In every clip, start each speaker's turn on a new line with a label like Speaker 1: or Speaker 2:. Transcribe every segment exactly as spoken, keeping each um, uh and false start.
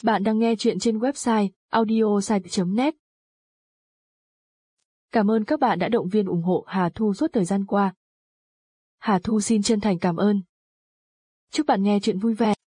Speaker 1: Bạn đang nghe chuyện trên website audiosite chấm net. Cảm ơn các bạn đã động viên ủng hộ Hà Thu suốt thời gian qua. Hà Thu xin chân thành cảm ơn. Chúc bạn nghe chuyện vui vẻ.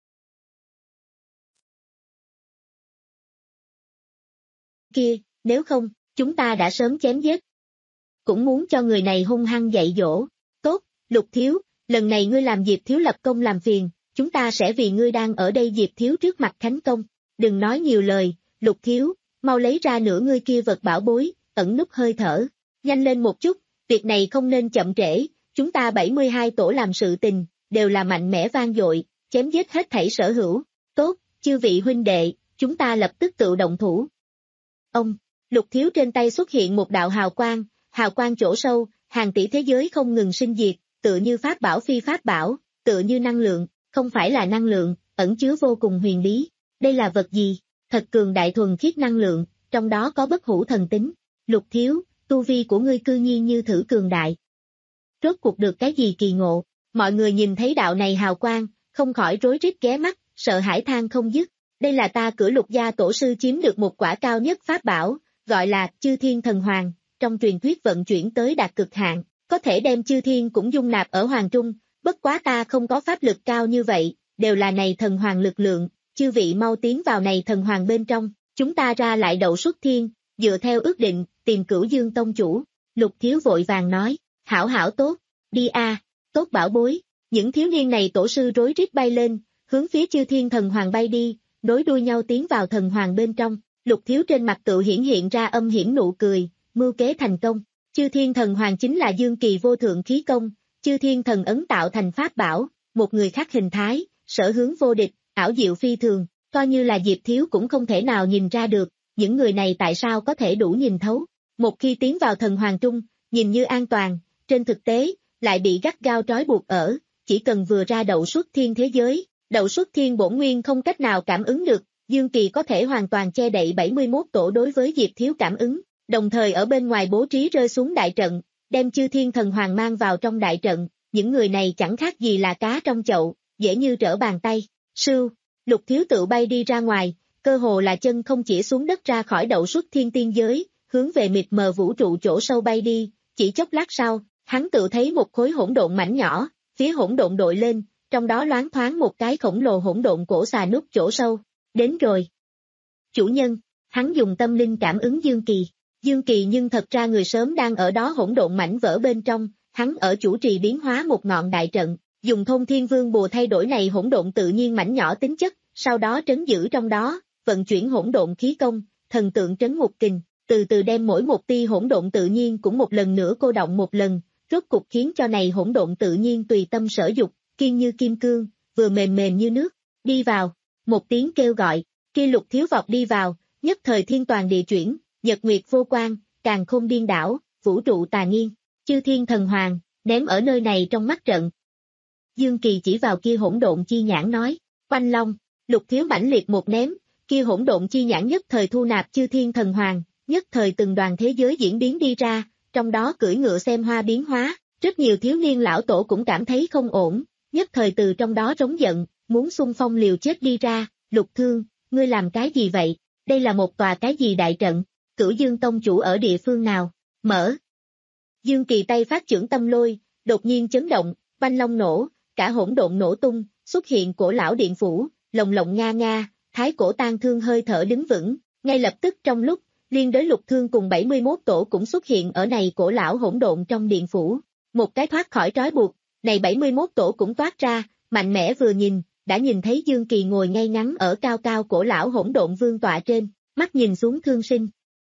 Speaker 2: Kia, nếu không, chúng ta đã sớm chém giết. Cũng muốn cho người này hung hăng dạy dỗ. Tốt, Lục Thiếu, lần này ngươi làm Diệp Thiếu lập công làm phiền, chúng ta sẽ vì ngươi đang ở đây Diệp Thiếu trước mặt khánh công. Đừng nói nhiều lời, Lục Thiếu, mau lấy ra nửa ngươi kia vật bảo bối, ẩn núp hơi thở. Nhanh lên một chút, việc này không nên chậm trễ, chúng ta bảy mươi hai tổ làm sự tình, đều là mạnh mẽ vang dội, chém giết hết thảy sở hữu. Tốt, chư vị huynh đệ, chúng ta lập tức tự động thủ. Ông, Lục Thiếu trên tay xuất hiện một đạo hào quang, hào quang chỗ sâu, hàng tỷ thế giới không ngừng sinh diệt, tựa như pháp bảo phi pháp bảo, tựa như năng lượng, không phải là năng lượng, ẩn chứa vô cùng huyền bí. Đây là vật gì? Thật cường đại thuần khiết năng lượng, trong đó có bất hủ thần tính. Lục Thiếu, tu vi của ngươi cư nhiên như thử cường đại. Rốt cuộc được cái gì kỳ ngộ? Mọi người nhìn thấy đạo này hào quang, không khỏi rối rít ghé mắt, sợ hãi than không dứt. Đây là ta Cửu Lục gia tổ sư chiếm được một quả cao nhất pháp bảo, gọi là Chư Thiên Thần Hoàng, trong truyền thuyết vận chuyển tới đạt cực hạn, có thể đem chư thiên cũng dung nạp ở hoàng trung, bất quá ta không có pháp lực cao như vậy, đều là này thần hoàng lực lượng, chư vị mau tiến vào này thần hoàng bên trong, chúng ta ra lại đậu xuất thiên, dựa theo ước định, tìm Cửu Dương tông chủ. Lục Thiếu vội vàng nói, hảo hảo tốt, đi a, tốt bảo bối. Những thiếu niên này tổ sư rối rít bay lên, hướng phía chư thiên thần hoàng bay đi, nối đuôi nhau tiến vào thần hoàng bên trong. Lục Thiếu trên mặt tự hiển hiện ra âm hiểm nụ cười, mưu kế thành công. Chư thiên thần hoàng chính là dương kỳ vô thượng khí công, chư thiên thần ấn tạo thành pháp bảo, một người khác hình thái, sở hướng vô địch, ảo diệu phi thường, coi như là Diệp Thiếu cũng không thể nào nhìn ra được, những người này tại sao có thể đủ nhìn thấu. Một khi tiến vào thần hoàng trung, nhìn như an toàn, trên thực tế, lại bị gắt gao trói buộc ở, chỉ cần vừa ra đậu xuất thiên thế giới, đậu xuất thiên bổn nguyên không cách nào cảm ứng được, dương kỳ có thể hoàn toàn che đậy bảy mươi mốt tổ đối với Diệp Thiếu cảm ứng. Đồng thời ở bên ngoài bố trí rơi xuống đại trận, đem chư thiên thần hoàng mang vào trong đại trận, những người này chẳng khác gì là cá trong chậu, dễ như trở bàn tay. Sưu, Lục Thiếu tự bay đi ra ngoài, cơ hồ là chân không chỉ xuống đất ra khỏi đậu xuất thiên tiên giới, hướng về mịt mờ vũ trụ chỗ sâu bay đi, chỉ chốc lát sau, hắn tự thấy một khối hỗn độn mảnh nhỏ, phía hỗn độn đội lên, trong đó loáng thoáng một cái khổng lồ hỗn độn cổ xà nút chỗ sâu. Đến rồi. Chủ nhân, hắn dùng tâm linh cảm ứng Dương Kỳ. Dương Kỳ nhưng thật ra người sớm đang ở đó hỗn độn mảnh vỡ bên trong, hắn ở chủ trì biến hóa một ngọn đại trận, dùng Thôn Thiên Vương bùa thay đổi này hỗn độn tự nhiên mảnh nhỏ tính chất, sau đó trấn giữ trong đó, vận chuyển hỗn độn khí công, thần tượng trấn ngục kình, từ từ đem mỗi một tia hỗn độn tự nhiên cũng một lần nữa cô động một lần, rốt cục khiến cho này hỗn độn tự nhiên tùy tâm sở dục, kiên như kim cương, vừa mềm mềm như nước. Đi vào, một tiếng kêu gọi, kia Lục Thiếu vọt đi vào, nhất thời thiên toàn địa chuyển. Nhật nguyệt vô quan, càn khôn điên đảo, vũ trụ tà nghiên, chư thiên thần hoàng, ném ở nơi này trong mắt trận. Dương Kỳ chỉ vào kia hỗn độn chi nhãn nói, Oanh Long, Lục Thiếu mãnh liệt một ném, kia hỗn độn chi nhãn nhất thời thu nạp chư thiên thần hoàng, nhất thời từng đoàn thế giới diễn biến đi ra, trong đó cưỡi ngựa xem hoa biến hóa, rất nhiều thiếu niên lão tổ cũng cảm thấy không ổn, nhất thời từ trong đó rống giận, muốn xung phong liều chết đi ra. Lục Thương, ngươi làm cái gì vậy? Đây là một tòa cái gì đại trận? Cửu Dương tông chủ ở địa phương nào? Mở. Dương Kỳ tay phát chưởng tâm lôi, đột nhiên chấn động, Oanh Long nổ, cả hỗn độn nổ tung, xuất hiện cổ lão điện phủ, lồng lộng nga nga, thái cổ tan thương hơi thở đứng vững, ngay lập tức trong lúc, liên đới Lục Thương cùng bảy mươi mốt tổ cũng xuất hiện ở này cổ lão hỗn độn trong điện phủ, một cái thoát khỏi trói buộc, này bảy mươi mốt tổ cũng toát ra, mạnh mẽ vừa nhìn, đã nhìn thấy Dương Kỳ ngồi ngay ngắn ở cao cao cổ lão hỗn độn vương tọa trên, mắt nhìn xuống thương sinh.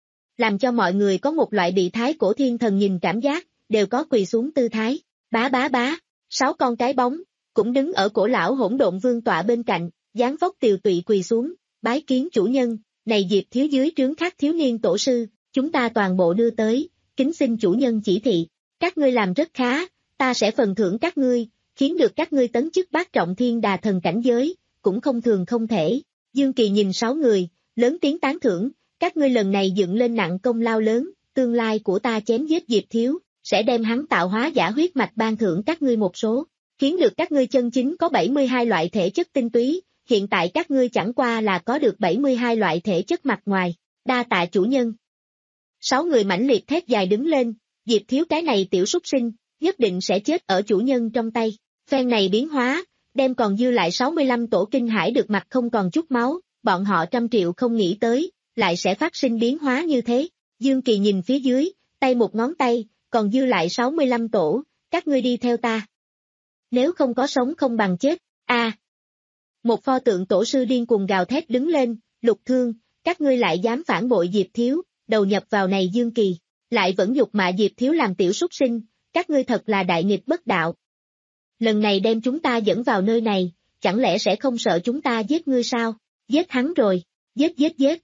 Speaker 2: Làm cho mọi người có một loại bị thái cổ thiên thần nhìn cảm giác, đều có quỳ xuống tư thái, bá bá bá, sáu con cái bóng, cũng đứng ở cổ lão hỗn độn vương tọa bên cạnh, dáng vóc tiều tụy quỳ xuống, bái kiến chủ nhân, này Diệp Thiếu dưới trướng khác thiếu niên tổ sư, chúng ta toàn bộ đưa tới, kính xin chủ nhân chỉ thị, các ngươi làm rất khá, ta sẽ phần thưởng các ngươi, khiến được các ngươi tấn chức bát trọng thiên đà thần cảnh giới, cũng không thường không thể. Dương Kỳ nhìn sáu người, lớn tiếng tán thưởng, các ngươi lần này dựng lên nặng công lao lớn, tương lai của ta chém giết Diệp Thiếu, sẽ đem hắn tạo hóa giả huyết mạch ban thưởng các ngươi một số, khiến được các ngươi chân chính có bảy mươi hai loại thể chất tinh túy, hiện tại các ngươi chẳng qua là có được bảy mươi hai loại thể chất mặt ngoài, đa tạ chủ nhân. Sáu người mãnh liệt thét dài đứng lên, Diệp Thiếu cái này tiểu súc sinh, nhất định sẽ chết ở chủ nhân trong tay. Phen này biến hóa, đem còn dư lại sáu mươi lăm tổ kinh hải được mặt không còn chút máu, bọn họ trăm triệu không nghĩ tới, lại sẽ phát sinh biến hóa như thế. Dương Kỳ nhìn phía dưới, tay một ngón tay, còn dư lại sáu mươi lăm tổ, các ngươi đi theo ta. Nếu không có sống không bằng chết, a. À. Một pho tượng tổ sư điên cuồng gào thét đứng lên, Lục Thương, các ngươi lại dám phản bội Diệp Thiếu, đầu nhập vào này Dương Kỳ, lại vẫn nhục mạ Diệp Thiếu làm tiểu súc sinh, các ngươi thật là đại nghịch bất đạo. Lần này đem chúng ta dẫn vào nơi này, chẳng lẽ sẽ không sợ chúng ta giết ngươi sao? Giết hắn rồi, giết giết giết.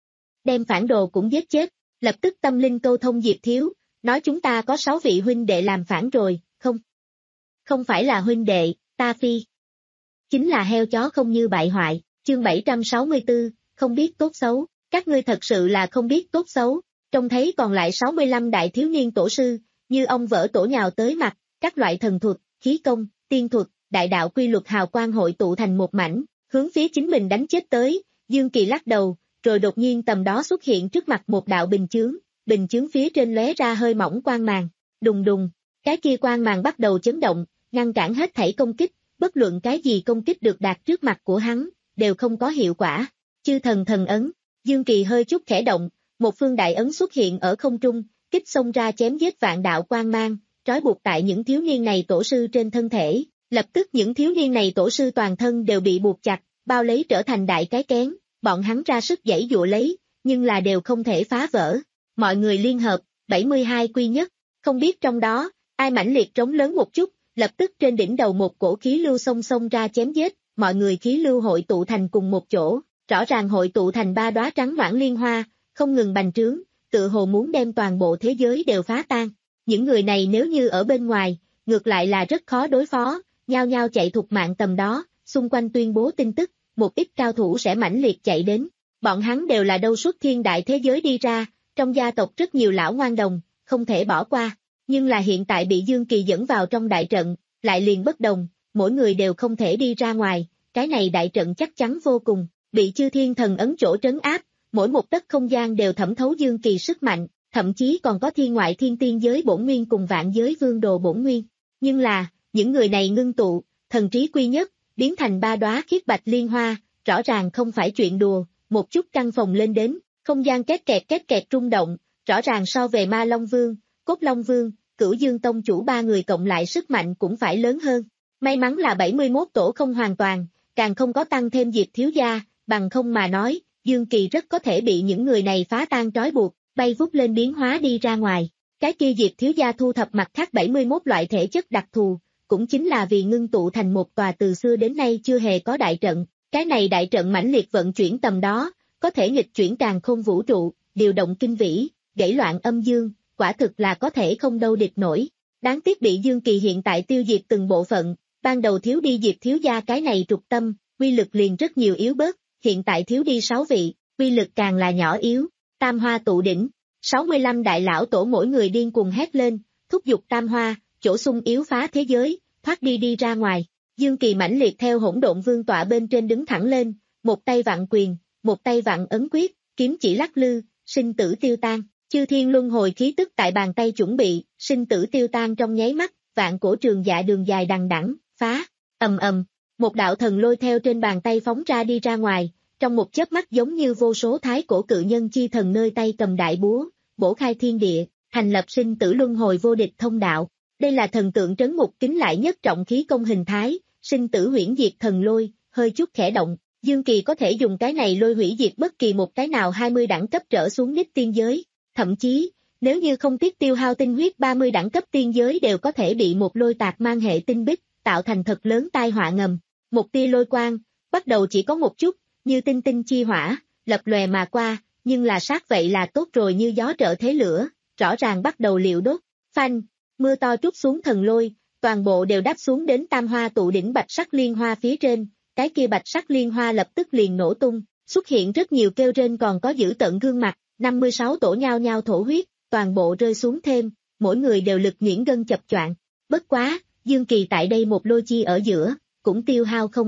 Speaker 2: Đem phản đồ cũng giết chết, lập tức tâm linh câu thông Diệp Thiếu, nói chúng ta có sáu vị huynh đệ làm phản rồi, không? Không phải là huynh đệ, ta phi. Chính là heo chó không như bại hoại, chương bảy trăm sáu mươi tư, không biết tốt xấu, các ngươi thật sự là không biết tốt xấu, trông thấy còn lại sáu mươi lăm đại thiếu niên tổ sư, như ông vỡ tổ nhào tới mặt, các loại thần thuật, khí công, tiên thuật, đại đạo quy luật hào quang hội tụ thành một mảnh, hướng phía chính mình đánh chết tới, Dương Kỳ lắc đầu, rồi đột nhiên tầm đó xuất hiện trước mặt một đạo bình chướng, bình chướng phía trên lóe ra hơi mỏng quang màng, đùng đùng, cái kia quang màng bắt đầu chấn động, ngăn cản hết thảy công kích, bất luận cái gì công kích được đạt trước mặt của hắn, đều không có hiệu quả. Chư thần thần ấn, Dương Kỳ hơi chút khẽ động, một phương đại ấn xuất hiện ở không trung, kích xông ra chém giết vạn đạo quang mang, trói buộc tại những thiếu niên này tổ sư trên thân thể, lập tức những thiếu niên này tổ sư toàn thân đều bị buộc chặt, bao lấy trở thành đại cái kén, bọn hắn ra sức giãy giụa lấy, nhưng là đều không thể phá vỡ. Mọi người liên hợp, bảy mươi hai quy nhất, không biết trong đó, ai mãnh liệt trống lớn một chút, lập tức trên đỉnh đầu một cổ khí lưu xông xông ra chém giết, mọi người khí lưu hội tụ thành cùng một chỗ, rõ ràng hội tụ thành ba đóa trắng noãn liên hoa, không ngừng bành trướng, tự hồ muốn đem toàn bộ thế giới đều phá tan. Những người này nếu như ở bên ngoài, ngược lại là rất khó đối phó, nhao nhao chạy thục mạng tầm đó, xung quanh tuyên bố tin tức, một ít cao thủ sẽ mãnh liệt chạy đến. Bọn hắn đều là đâu suốt thiên đại thế giới đi ra, trong gia tộc rất nhiều lão ngoan đồng, không thể bỏ qua. Nhưng là hiện tại bị Dương Kỳ dẫn vào trong đại trận, lại liền bất đồng, mỗi người đều không thể đi ra ngoài, cái này đại trận chắc chắn vô cùng, bị chư thiên thần ấn chỗ trấn áp, mỗi một tấc không gian đều thẩm thấu Dương Kỳ sức mạnh, thậm chí còn có thiên ngoại thiên tiên giới bổn nguyên cùng vạn giới vương đồ bổn nguyên. Nhưng là, những người này ngưng tụ, thần trí quy nhất, biến thành ba đóa khiết bạch liên hoa, rõ ràng không phải chuyện đùa, một chút căng phòng lên đến, không gian két kẹt két kẹt rung động, rõ ràng so về Ma Long Vương, Cốt Long Vương, Cửu Dương Tông chủ ba người cộng lại sức mạnh cũng phải lớn hơn. May mắn là bảy mươi mốt tổ không hoàn toàn, càng không có tăng thêm Diệp Thiếu gia, bằng không mà nói, Dương Kỳ rất có thể bị những người này phá tan trói buộc, bay vút lên biến hóa đi ra ngoài. Cái kia Diệp Thiếu gia thu thập mặt khác bảy mươi mốt loại thể chất đặc thù, cũng chính là vì ngưng tụ thành một tòa từ xưa đến nay chưa hề có đại trận. Cái này đại trận mãnh liệt vận chuyển tầm đó, có thể nghịch chuyển càn khôn vũ trụ, điều động kinh vĩ, gãy loạn âm dương, quả thực là có thể không đâu địch nổi. Đáng tiếc bị Dương Kỳ hiện tại tiêu diệt từng bộ phận, ban đầu thiếu đi Diệp Thiếu gia cái này trục tâm, quy lực liền rất nhiều yếu bớt, hiện tại thiếu đi sáu vị, quy lực càng là nhỏ yếu. Tam hoa tụ đỉnh, sáu mươi lăm đại lão tổ mỗi người điên cuồng hét lên, thúc giục tam hoa, chỗ sung yếu phá thế giới, thoát đi đi ra ngoài. Dương Kỳ mãnh liệt theo hỗn độn vương tọa bên trên đứng thẳng lên, một tay vạn quyền, một tay vạn ấn quyết, kiếm chỉ lắc lư, sinh tử tiêu tan, chư thiên luân hồi khí tức tại bàn tay chuẩn bị, sinh tử tiêu tan trong nháy mắt, vạn cổ trường dạ đường dài đằng đẵng, phá, ầm ầm, một đạo thần lôi theo trên bàn tay phóng ra đi ra ngoài, trong một chớp mắt giống như vô số thái cổ cự nhân chi thần nơi tay cầm đại búa, bổ khai thiên địa, thành lập sinh tử luân hồi vô địch thông đạo. Đây là thần tượng trấn ngục kính lại nhất trọng khí công hình thái, sinh tử huyễn diệt thần lôi, hơi chút khẽ động, Dương Kỳ có thể dùng cái này lôi hủy diệt bất kỳ một cái nào hai mươi đẳng cấp trở xuống đích tiên giới, thậm chí, nếu như không tiếc tiêu hao tinh huyết ba mươi đẳng cấp tiên giới đều có thể bị một lôi tạc mang hệ tinh bích, tạo thành thật lớn tai họa ngầm. Một tia lôi quang, bắt đầu chỉ có một chút, như tinh tinh chi hỏa, lập lòe mà qua, nhưng là sát vậy là tốt rồi như gió trợ thế lửa, rõ ràng bắt đầu liệu đốt, phanh, mưa to trút xuống thần lôi, toàn bộ đều đáp xuống đến tam hoa tụ đỉnh bạch sắc liên hoa phía trên, cái kia bạch sắc liên hoa lập tức liền nổ tung, xuất hiện rất nhiều kêu rên còn có giữ tận gương mặt, năm mươi sáu tổ nhao nhao thổ huyết, toàn bộ rơi xuống thêm, mỗi người đều lực nhuyễn gân chập choạng. Bất quá, Dương Kỳ tại đây một lôi chi ở giữa, cũng tiêu hao không ít,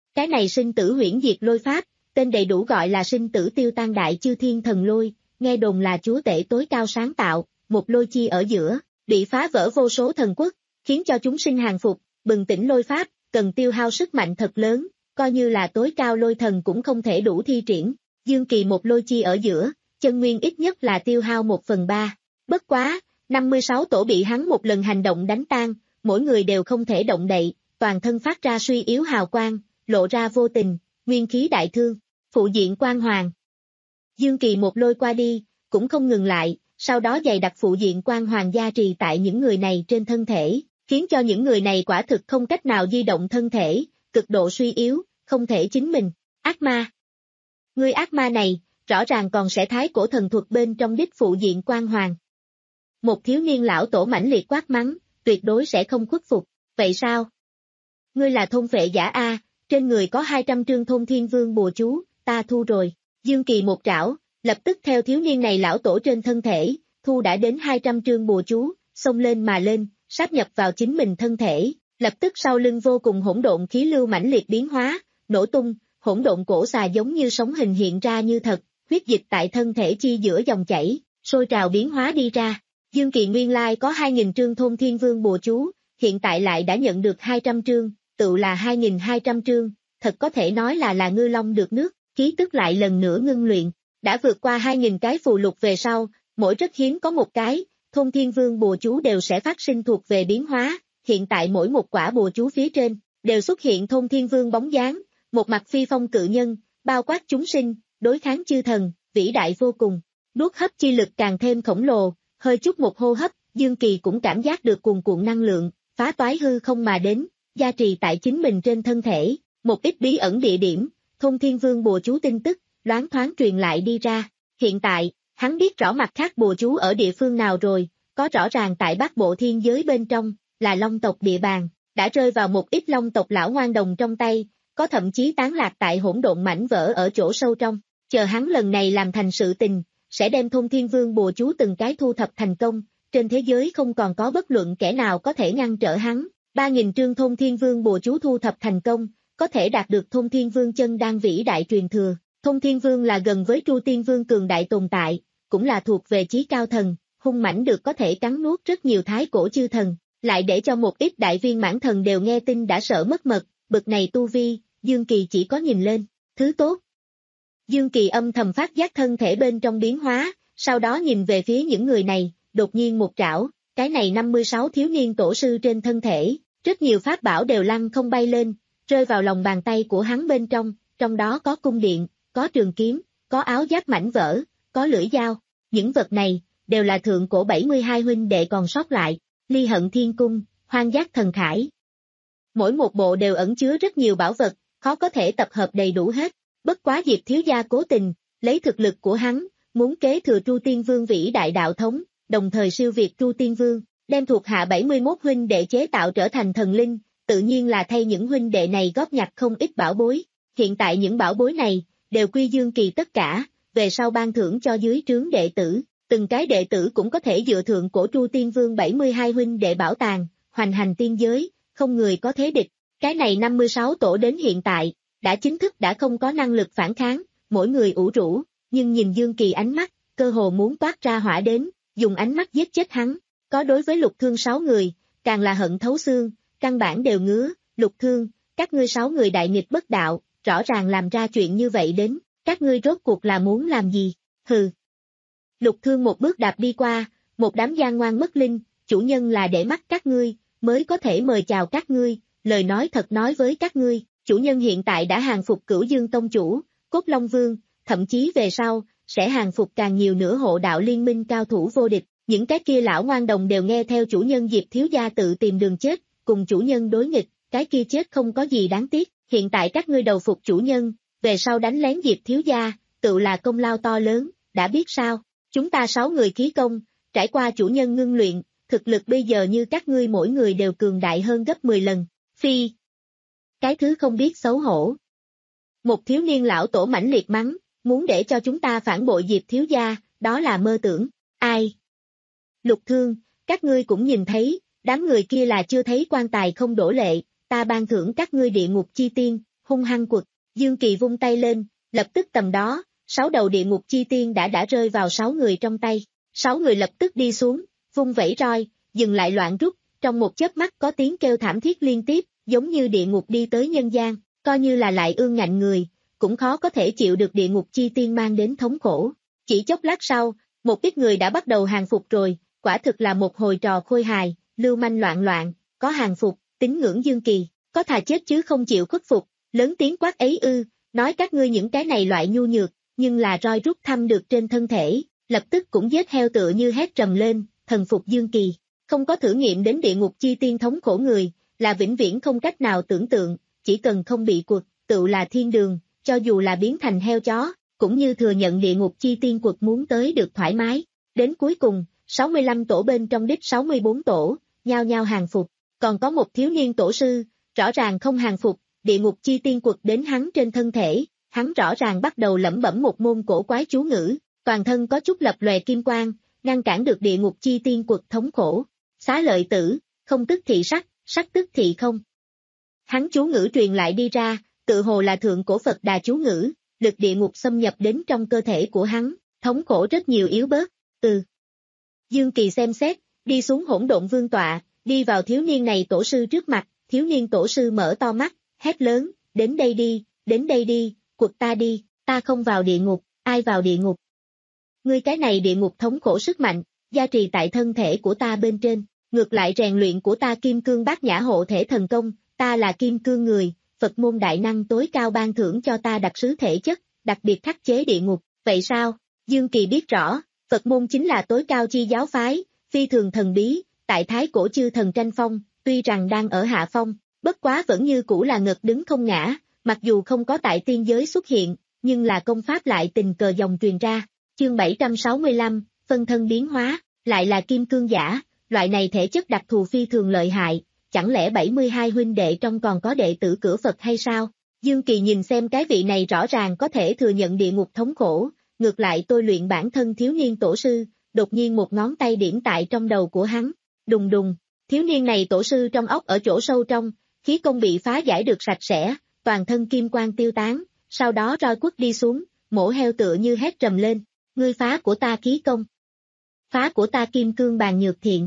Speaker 2: Cái này sinh tử huyễn diệt lôi pháp, tên đầy đủ gọi là sinh tử tiêu tan đại chư thiên thần lôi, nghe đồn là chúa tể tối cao sáng tạo, một lôi chi ở giữa, bị phá vỡ vô số thần quốc, khiến cho chúng sinh hàng phục, bừng tỉnh lôi pháp, cần tiêu hao sức mạnh thật lớn, coi như là tối cao lôi thần cũng không thể đủ thi triển, dương kỳ một lôi chi ở giữa, chân nguyên ít nhất là tiêu hao một phần ba, bất quá, năm mươi sáu tổ bị hắn một lần hành động đánh tan, mỗi người đều không thể động đậy, toàn thân phát ra suy yếu hào quang, lộ ra vô tình, nguyên khí đại thương, phụ diện quang hoàng. Dương kỳ một lôi qua đi, cũng không ngừng lại, sau đó dày đặc phụ diện quang hoàng gia trì tại những người này trên thân thể, khiến cho những người này quả thực không cách nào di động thân thể, cực độ suy yếu, không thể chính mình. Ác ma. Ngươi ác ma này, rõ ràng còn sẽ thái cổ thần thuật bên trong đích phụ diện quang hoàng. Một thiếu niên lão tổ mãnh liệt quát mắng, tuyệt đối sẽ không khuất phục, vậy sao? Ngươi là thôn phệ giả A, trên người có hai trăm trương thôn thiên vương bùa chú, ta thu rồi. Dương kỳ một trảo, lập tức theo thiếu niên này lão tổ trên thân thể, thu đã đến hai trăm trương bùa chú, xông lên mà lên, sáp nhập vào chính mình thân thể, lập tức sau lưng vô cùng hỗn độn khí lưu mãnh liệt biến hóa, nổ tung, hỗn độn cổ xà giống như sống hình hiện ra như thật, huyết dịch tại thân thể chi giữa dòng chảy, sôi trào biến hóa đi ra. Dương kỳ nguyên lai có hai nghìn trương thôn thiên vương bùa chú, hiện tại lại đã nhận được hai trăm trương, tự là hai nghìn hai trăm trương, thật có thể nói là là ngư long được nước, khí tức lại lần nữa ngưng luyện, đã vượt qua hai nghìn cái phù lục về sau, mỗi rất hiếm có một cái, thôn thiên vương bùa chú đều sẽ phát sinh thuộc về biến hóa, hiện tại mỗi một quả bùa chú phía trên, đều xuất hiện thôn thiên vương bóng dáng, một mặt phi phong cự nhân, bao quát chúng sinh, đối kháng chư thần, vĩ đại vô cùng, nuốt hấp chi lực càng thêm khổng lồ, hơi chút một hô hấp, Dương Kỳ cũng cảm giác được cuồn cuộn năng lượng, phá toái hư không mà đến, gia trì tại chính mình trên thân thể, một ít bí ẩn địa điểm, thôn thiên vương bùa chú tin tức, loáng thoáng truyền lại đi ra, hiện tại, hắn biết rõ mặt khác bùa chú ở địa phương nào rồi, có rõ ràng tại Bắc Bộ thiên giới bên trong, là Long tộc địa bàn, đã rơi vào một ít Long tộc lão ngoan đồng trong tay, có thậm chí tán lạc tại hỗn độn mảnh vỡ ở chỗ sâu trong, chờ hắn lần này làm thành sự tình, sẽ đem thôn thiên vương bùa chú từng cái thu thập thành công, trên thế giới không còn có bất luận kẻ nào có thể ngăn trở hắn, ba nghìn trương thôn thiên vương bùa chú thu thập thành công, có thể đạt được thôn thiên vương chân đan vĩ đại truyền thừa, thôn thiên vương là gần với Tru Tiên Vương cường đại tồn tại, cũng là thuộc về chí cao thần, hung mãnh được có thể cắn nuốt rất nhiều thái cổ chư thần, lại để cho một ít đại viên mãn thần đều nghe tin đã sợ mất mật, bực này tu vi, Dương Kỳ chỉ có nhìn lên, thứ tốt. Dương Kỳ âm thầm phát giác thân thể bên trong biến hóa, sau đó nhìn về phía những người này, đột nhiên một trảo, cái này năm mươi sáu thiếu niên tổ sư trên thân thể, rất nhiều pháp bảo đều lăn không bay lên, rơi vào lòng bàn tay của hắn bên trong, trong đó có cung điện, có trường kiếm, có áo giáp mảnh vỡ, có lưỡi dao, những vật này, đều là thượng cổ bảy mươi hai huynh đệ còn sót lại, Ly Hận Thiên Cung, Hoang Giác Thần Khải. Mỗi một bộ đều ẩn chứa rất nhiều bảo vật, khó có thể tập hợp đầy đủ hết, bất quá Diệp thiếu gia cố tình, lấy thực lực của hắn, muốn kế thừa Tru Tiên Vương vĩ đại đạo thống, đồng thời siêu việt Tru Tiên Vương, đem thuộc hạ bảy mươi mốt huynh đệ chế tạo trở thành thần linh, tự nhiên là thay những huynh đệ này góp nhặt không ít bảo bối, hiện tại những bảo bối này, đều quy Dương Kỳ tất cả, về sau ban thưởng cho dưới trướng đệ tử, từng cái đệ tử cũng có thể dựa thượng cổ Tru Tiên Vương bảy mươi hai huynh đệ bảo tàng, hoành hành tiên giới, không người có thế địch, cái này năm mươi sáu tổ đến hiện tại, đã chính thức đã không có năng lực phản kháng, mỗi người ủ rũ, nhưng nhìn Dương Kỳ ánh mắt, cơ hồ muốn toát ra hỏa đến, dùng ánh mắt giết chết hắn, có đối với Lục Thương sáu người, càng là hận thấu xương, căn bản đều ngứa, Lục Thương, các ngươi sáu người đại nghịch bất đạo, rõ ràng làm ra chuyện như vậy đến, các ngươi rốt cuộc là muốn làm gì, hừ. Lục Thương một bước đạp đi qua, một đám gian ngoan mất linh, chủ nhân là để mắt các ngươi, mới có thể mời chào các ngươi, lời nói thật nói với các ngươi, chủ nhân hiện tại đã hàng phục Cửu Dương Tông Chủ, Cốt Long Vương, thậm chí về sau, sẽ hàng phục càng nhiều nữa hộ đạo liên minh cao thủ vô địch, những cái kia lão ngoan đồng đều nghe theo chủ nhân Diệp thiếu gia tự tìm đường chết, cùng chủ nhân đối nghịch, cái kia chết không có gì đáng tiếc, hiện tại các ngươi đầu phục chủ nhân, về sau đánh lén Diệp thiếu gia, tự là công lao to lớn, đã biết sao, chúng ta sáu người ký công, trải qua chủ nhân ngưng luyện, thực lực bây giờ như các ngươi mỗi người đều cường đại hơn gấp mười lần, phi. Cái thứ không biết xấu hổ. Một thiếu niên lão tổ mãnh liệt mắng, muốn để cho chúng ta phản bội Diệp thiếu gia, đó là mơ tưởng, ai? Lục Thương, các ngươi cũng nhìn thấy, đám người kia là chưa thấy quan tài không đổ lệ, ta ban thưởng các ngươi địa ngục chi tiên, hung hăng quật, Dương Kỳ vung tay lên, lập tức tầm đó, sáu đầu địa ngục chi tiên đã đã rơi vào sáu người trong tay, sáu người lập tức đi xuống, vung vẩy roi, dừng lại loạn rút, trong một chớp mắt có tiếng kêu thảm thiết liên tiếp, giống như địa ngục đi tới nhân gian, coi như là lại ương ngạnh người, cũng khó có thể chịu được địa ngục chi tiên mang đến thống khổ. Chỉ chốc lát sau, một ít người đã bắt đầu hàng phục rồi, quả thực là một hồi trò khôi hài, lưu manh loạn loạn, có hàng phục, tín ngưỡng Dương Kỳ, có thà chết chứ không chịu khuất phục, lớn tiếng quát ấy ư, nói các ngươi những cái này loại nhu nhược, nhưng là roi rút thăm được trên thân thể, lập tức cũng giết heo tựa như hét trầm lên, thần phục Dương Kỳ, không có thử nghiệm đến địa ngục chi tiên thống khổ người, là vĩnh viễn không cách nào tưởng tượng, chỉ cần không bị quật, tự là thiên đường, cho dù là biến thành heo chó, cũng như thừa nhận địa ngục chi tiên quật muốn tới được thoải mái. Đến cuối cùng, sáu mươi lăm tổ bên trong đích sáu mươi bốn tổ, nhao nhao hàng phục, còn có một thiếu niên tổ sư, rõ ràng không hàng phục, địa ngục chi tiên quật đến hắn trên thân thể, hắn rõ ràng bắt đầu lẩm bẩm một môn cổ quái chú ngữ, toàn thân có chút lập lòe kim quang, ngăn cản được địa ngục chi tiên quật thống khổ. Xá lợi tử, không tức thị sắc, sắc tức thị không. Hắn chú ngữ truyền lại đi ra, tự hồ là thượng cổ Phật Đà chú ngữ, lực địa ngục xâm nhập đến trong cơ thể của hắn, thống khổ rất nhiều yếu bớt, ừ. Dương Kỳ xem xét, đi xuống hỗn độn vương tọa, đi vào thiếu niên này tổ sư trước mặt, thiếu niên tổ sư mở to mắt, hét lớn, đến đây đi, đến đây đi, quật ta đi, ta không vào địa ngục, ai vào địa ngục. Ngươi cái này địa ngục thống khổ sức mạnh, gia trì tại thân thể của ta bên trên, ngược lại rèn luyện của ta kim cương bát nhã hộ thể thần công, ta là kim cương người, Phật môn đại năng tối cao ban thưởng cho ta đặc sứ thể chất, đặc biệt khắc chế địa ngục, vậy sao? Dương Kỳ biết rõ, Phật môn chính là tối cao chi giáo phái, phi thường thần bí, tại thái cổ chư thần tranh phong, tuy rằng đang ở hạ phong, bất quá vẫn như cũ là ngật đứng không ngã, mặc dù không có tại tiên giới xuất hiện, nhưng là công pháp lại tình cờ dòng truyền ra. Chương bảy trăm sáu mươi lăm, phân thân biến hóa, lại là kim cương giả, loại này thể chất đặc thù phi thường lợi hại, chẳng lẽ bảy mươi hai huynh đệ trong còn có đệ tử cửa Phật hay sao? Dương Kỳ nhìn xem cái vị này rõ ràng có thể thừa nhận địa ngục thống khổ, ngược lại tôi luyện bản thân thiếu niên tổ sư, đột nhiên một ngón tay điểm tại trong đầu của hắn, đùng đùng, thiếu niên này tổ sư trong óc ở chỗ sâu trong, khí công bị phá giải được sạch sẽ, toàn thân kim quang tiêu tán, sau đó roi quất đi xuống, mổ heo tựa như hét trầm lên, ngươi phá của ta khí công, phá của ta kim cương bàn nhược thiện.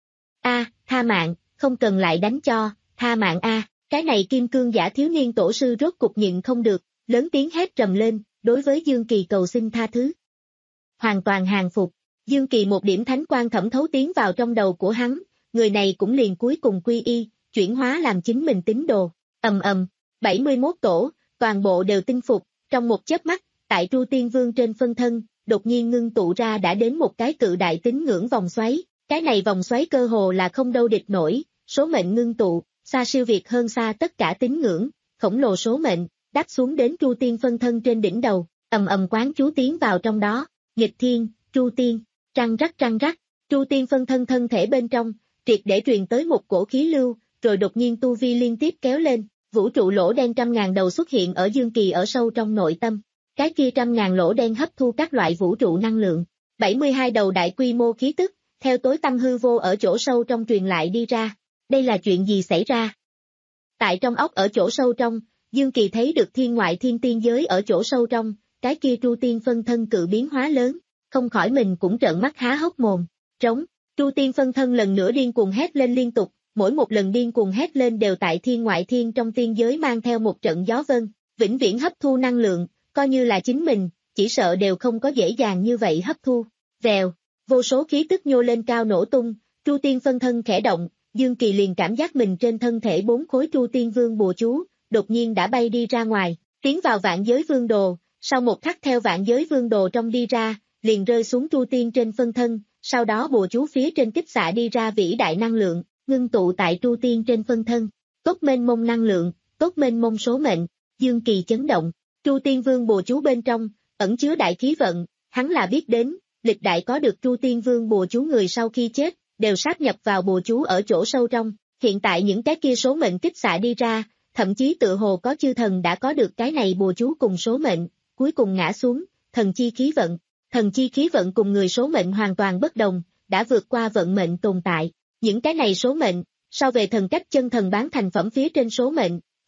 Speaker 2: A, tha mạng, không cần lại đánh cho, tha mạng a, cái này kim cương giả thiếu niên tổ sư rốt cục nhịn không được, lớn tiếng hét trầm lên, đối với Dương Kỳ cầu xin tha thứ. Hoàn toàn hàng phục, Dương Kỳ một điểm thánh quang thẩm thấu tiến vào trong đầu của hắn, người này cũng liền cuối cùng quy y, chuyển hóa làm chính mình tín đồ, ầm ầm, bảy mươi mốt tổ, toàn bộ đều tinh phục, trong một chớp mắt, tại Tru Tiên Vương trên phân thân, đột nhiên ngưng tụ ra đã đến một cái cự đại tín ngưỡng vòng xoáy, cái này vòng xoáy cơ hồ là không đâu địch nổi, số mệnh ngưng tụ, xa siêu việt hơn xa tất cả tín ngưỡng, khổng lồ số mệnh, đáp xuống đến Tru Tiên phân thân trên đỉnh đầu, ầm ầm quán chú tiến vào trong đó, nghịch thiên, Tru Tiên, trăng rắc trăng rắc, Tru Tiên phân thân thân thể bên trong, triệt để truyền tới một cổ khí lưu, rồi đột nhiên tu vi liên tiếp kéo lên, vũ trụ lỗ đen trăm ngàn đầu xuất hiện ở Dương Kỳ ở sâu trong nội tâm, cái kia trăm ngàn lỗ đen hấp thu các loại vũ trụ năng lượng, bảy mươi hai đầu đại quy mô khí tức, theo tối tâm hư vô ở chỗ sâu trong truyền lại đi ra, đây là chuyện gì xảy ra? Tại trong óc ở chỗ sâu trong, Dương Kỳ thấy được thiên ngoại thiên tiên giới ở chỗ sâu trong, cái kia Tru Tiên phân thân cự biến hóa lớn, không khỏi mình cũng trợn mắt há hốc mồm, trống, Tru Tiên phân thân lần nữa điên cuồng hét lên liên tục, mỗi một lần điên cuồng hét lên đều tại thiên ngoại thiên trong tiên giới mang theo một trận gió vân, vĩnh viễn hấp thu năng lượng, coi như là chính mình, chỉ sợ đều không có dễ dàng như vậy hấp thu, vèo, vô số khí tức nhô lên cao nổ tung, Tru Tiên phân thân khẽ động, Dương Kỳ liền cảm giác mình trên thân thể bốn khối Tru Tiên Vương bùa chú, đột nhiên đã bay đi ra ngoài, tiến vào vạn giới vương đồ, sau một khắc theo vạn giới vương đồ trong đi ra, liền rơi xuống Tru Tiên trên phân thân, sau đó bùa chú phía trên kích xạ đi ra vĩ đại năng lượng, ngưng tụ tại Tru Tiên trên phân thân, tốt mênh mông năng lượng, tốt mênh mông số mệnh, Dương Kỳ chấn động, Tru Tiên Vương bùa chú bên trong, ẩn chứa đại khí vận, hắn là biết đến, lịch đại có được Tru Tiên Vương bùa chú người sau khi chết, đều sáp nhập vào bùa chú ở chỗ sâu trong, hiện tại những cái kia số mệnh kích xạ đi ra, thậm chí tự hồ có chư thần đã có được cái này bùa chú cùng số mệnh, cuối cùng ngã xuống, thần chi khí vận, thần chi khí vận cùng người số mệnh hoàn toàn bất đồng, đã vượt qua vận mệnh tồn tại, những cái này số mệnh, so về thần cách chân thần bán thành phẩm phía trên số mệnh,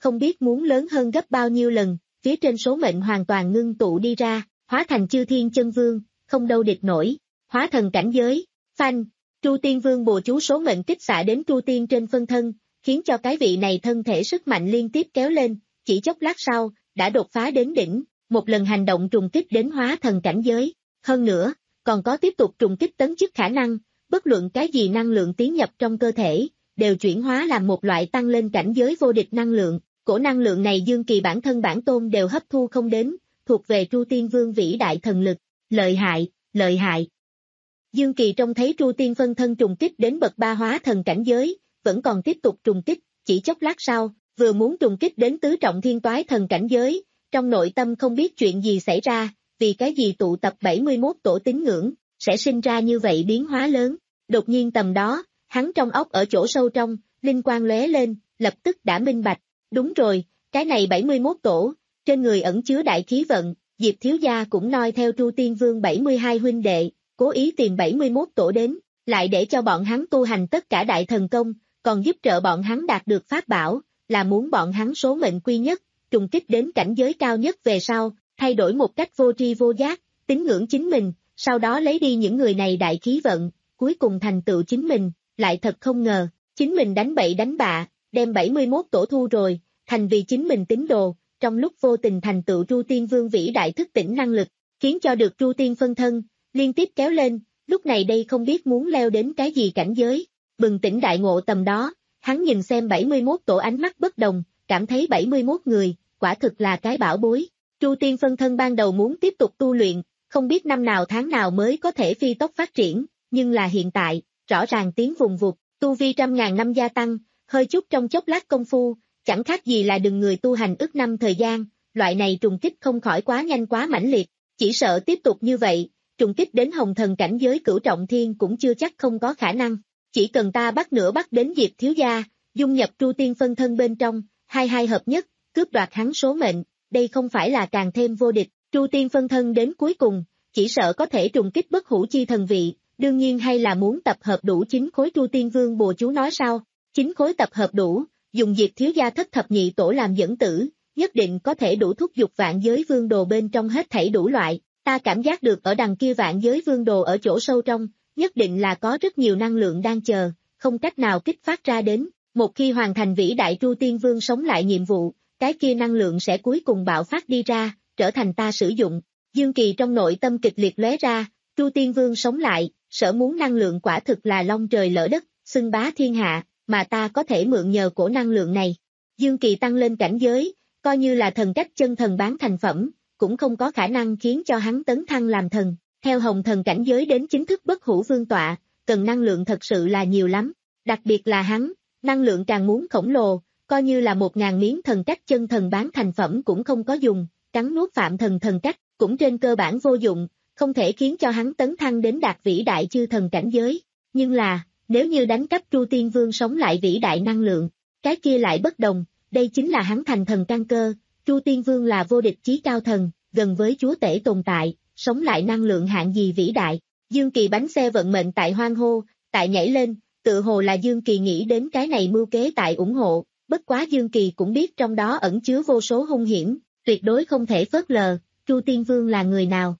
Speaker 2: không biết muốn lớn hơn gấp bao nhiêu lần, phía trên số mệnh hoàn toàn ngưng tụ đi ra, hóa thành chư thiên chân vương, không đâu địch nổi, hóa thần cảnh giới, phanh, Tru Tiên Vương bùa chú số mệnh kích xạ đến Tru Tiên trên phân thân, khiến cho cái vị này thân thể sức mạnh liên tiếp kéo lên, chỉ chốc lát sau, đã đột phá đến đỉnh, một lần hành động trùng kích đến hóa thần cảnh giới, hơn nữa, còn có tiếp tục trùng kích tấn chức khả năng, bất luận cái gì năng lượng tiến nhập trong cơ thể, đều chuyển hóa làm một loại tăng lên cảnh giới vô địch năng lượng, cổ năng lượng này Dương Kỳ bản thân bản tôn đều hấp thu không đến, thuộc về Tru Tiên Vương vĩ đại thần lực, lợi hại, lợi hại. Dương Kỳ trông thấy Tru Tiên phân thân trùng kích đến bậc ba hóa thần cảnh giới, vẫn còn tiếp tục trùng kích, chỉ chốc lát sau, vừa muốn trùng kích đến tứ trọng thiên toái thần cảnh giới, trong nội tâm không biết chuyện gì xảy ra, vì cái gì tụ tập bảy mươi mốt tổ tín ngưỡng, sẽ sinh ra như vậy biến hóa lớn. Đột nhiên tầm đó, hắn trong óc ở chỗ sâu trong, linh quang lóe lên, lập tức đã minh bạch. Đúng rồi, cái này bảy mươi mốt tổ, trên người ẩn chứa đại khí vận, Diệp thiếu gia cũng noi theo Tru Tiên Vương bảy mươi hai huynh đệ, cố ý tìm bảy mươi mốt tổ đến, lại để cho bọn hắn tu hành tất cả đại thần công, còn giúp trợ bọn hắn đạt được pháp bảo, là muốn bọn hắn số mệnh quy nhất, trùng kích đến cảnh giới cao nhất về sau, thay đổi một cách vô tri vô giác, tín ngưỡng chính mình, sau đó lấy đi những người này đại khí vận, cuối cùng thành tựu chính mình, lại thật không ngờ, chính mình đánh bậy đánh bạ, đem bảy mươi mốt tổ thu rồi, thành vì chính mình tín đồ, trong lúc vô tình thành tựu Tru Tiên Vương vĩ đại thức tỉnh năng lực, khiến cho được Tru Tiên phân thân, liên tiếp kéo lên, lúc này đây không biết muốn leo đến cái gì cảnh giới, bừng tỉnh đại ngộ tầm đó, hắn nhìn xem bảy mươi mốt tổ ánh mắt bất đồng, cảm thấy bảy mươi mốt người, quả thực là cái bảo bối. Tru Tiên phân thân ban đầu muốn tiếp tục tu luyện, không biết năm nào tháng nào mới có thể phi tốc phát triển, nhưng là hiện tại, rõ ràng tiến vùng vụt, tu vi trăm ngàn năm gia tăng, hơi chút trong chốc lát công phu, chẳng khác gì là đừng người tu hành ức năm thời gian, loại này trùng kích không khỏi quá nhanh quá mãnh liệt, chỉ sợ tiếp tục như vậy, trùng kích đến hồng thần cảnh giới cửu trọng thiên cũng chưa chắc không có khả năng, chỉ cần ta bắt nửa bắt đến Diệp thiếu gia, dung nhập Tru Tiên phân thân bên trong, hai hai hợp nhất, cướp đoạt hắn số mệnh, đây không phải là càng thêm vô địch, Tru Tiên phân thân đến cuối cùng, chỉ sợ có thể trùng kích bất hủ chi thần vị, đương nhiên hay là muốn tập hợp đủ chín khối Tru Tiên Vương bùa chú nói sao, chín khối tập hợp đủ, dùng Diệp thiếu gia thất thập nhị tổ làm dẫn tử, nhất định có thể đủ thúc giục vạn giới vương đồ bên trong hết thảy đủ loại, ta cảm giác được ở đằng kia vạn giới vương đồ ở chỗ sâu trong, nhất định là có rất nhiều năng lượng đang chờ, không cách nào kích phát ra đến, một khi hoàn thành vĩ đại Tru Tiên Vương sống lại nhiệm vụ, cái kia năng lượng sẽ cuối cùng bạo phát đi ra, trở thành ta sử dụng. Dương Kỳ trong nội tâm kịch liệt lóe ra, Tru Tiên Vương sống lại, sở muốn năng lượng quả thực là long trời lỡ đất, xưng bá thiên hạ, mà ta có thể mượn nhờ cổ năng lượng này. Dương Kỳ tăng lên cảnh giới, coi như là thần cách chân thần bán thành phẩm, cũng không có khả năng khiến cho hắn tấn thăng làm thần. Theo hồng thần cảnh giới đến chính thức bất hủ vương tọa, cần năng lượng thật sự là nhiều lắm. Đặc biệt là hắn, năng lượng càng muốn khổng lồ, coi như là một ngàn miếng thần cách chân thần bán thành phẩm cũng không có dùng, cắn nuốt phạm thần thần cách, cũng trên cơ bản vô dụng, không thể khiến cho hắn tấn thăng đến đạt vĩ đại chư thần cảnh giới. Nhưng là, nếu như đánh cắp Tru Tiên Vương sống lại vĩ đại năng lượng, cái kia lại bất đồng, đây chính là hắn thành thần căn cơ, Tru Tiên Vương là vô địch chí cao thần, gần với chúa tể tồn tại, sống lại năng lượng hạng gì vĩ đại. Dương Kỳ bánh xe vận mệnh tại hoang hô, tại nhảy lên, tự hồ là Dương Kỳ nghĩ đến cái này mưu kế tại ủng hộ, bất quá Dương Kỳ cũng biết trong đó ẩn chứa vô số hung hiểm, tuyệt đối không thể phớt lờ, Tru Tiên Vương là người nào.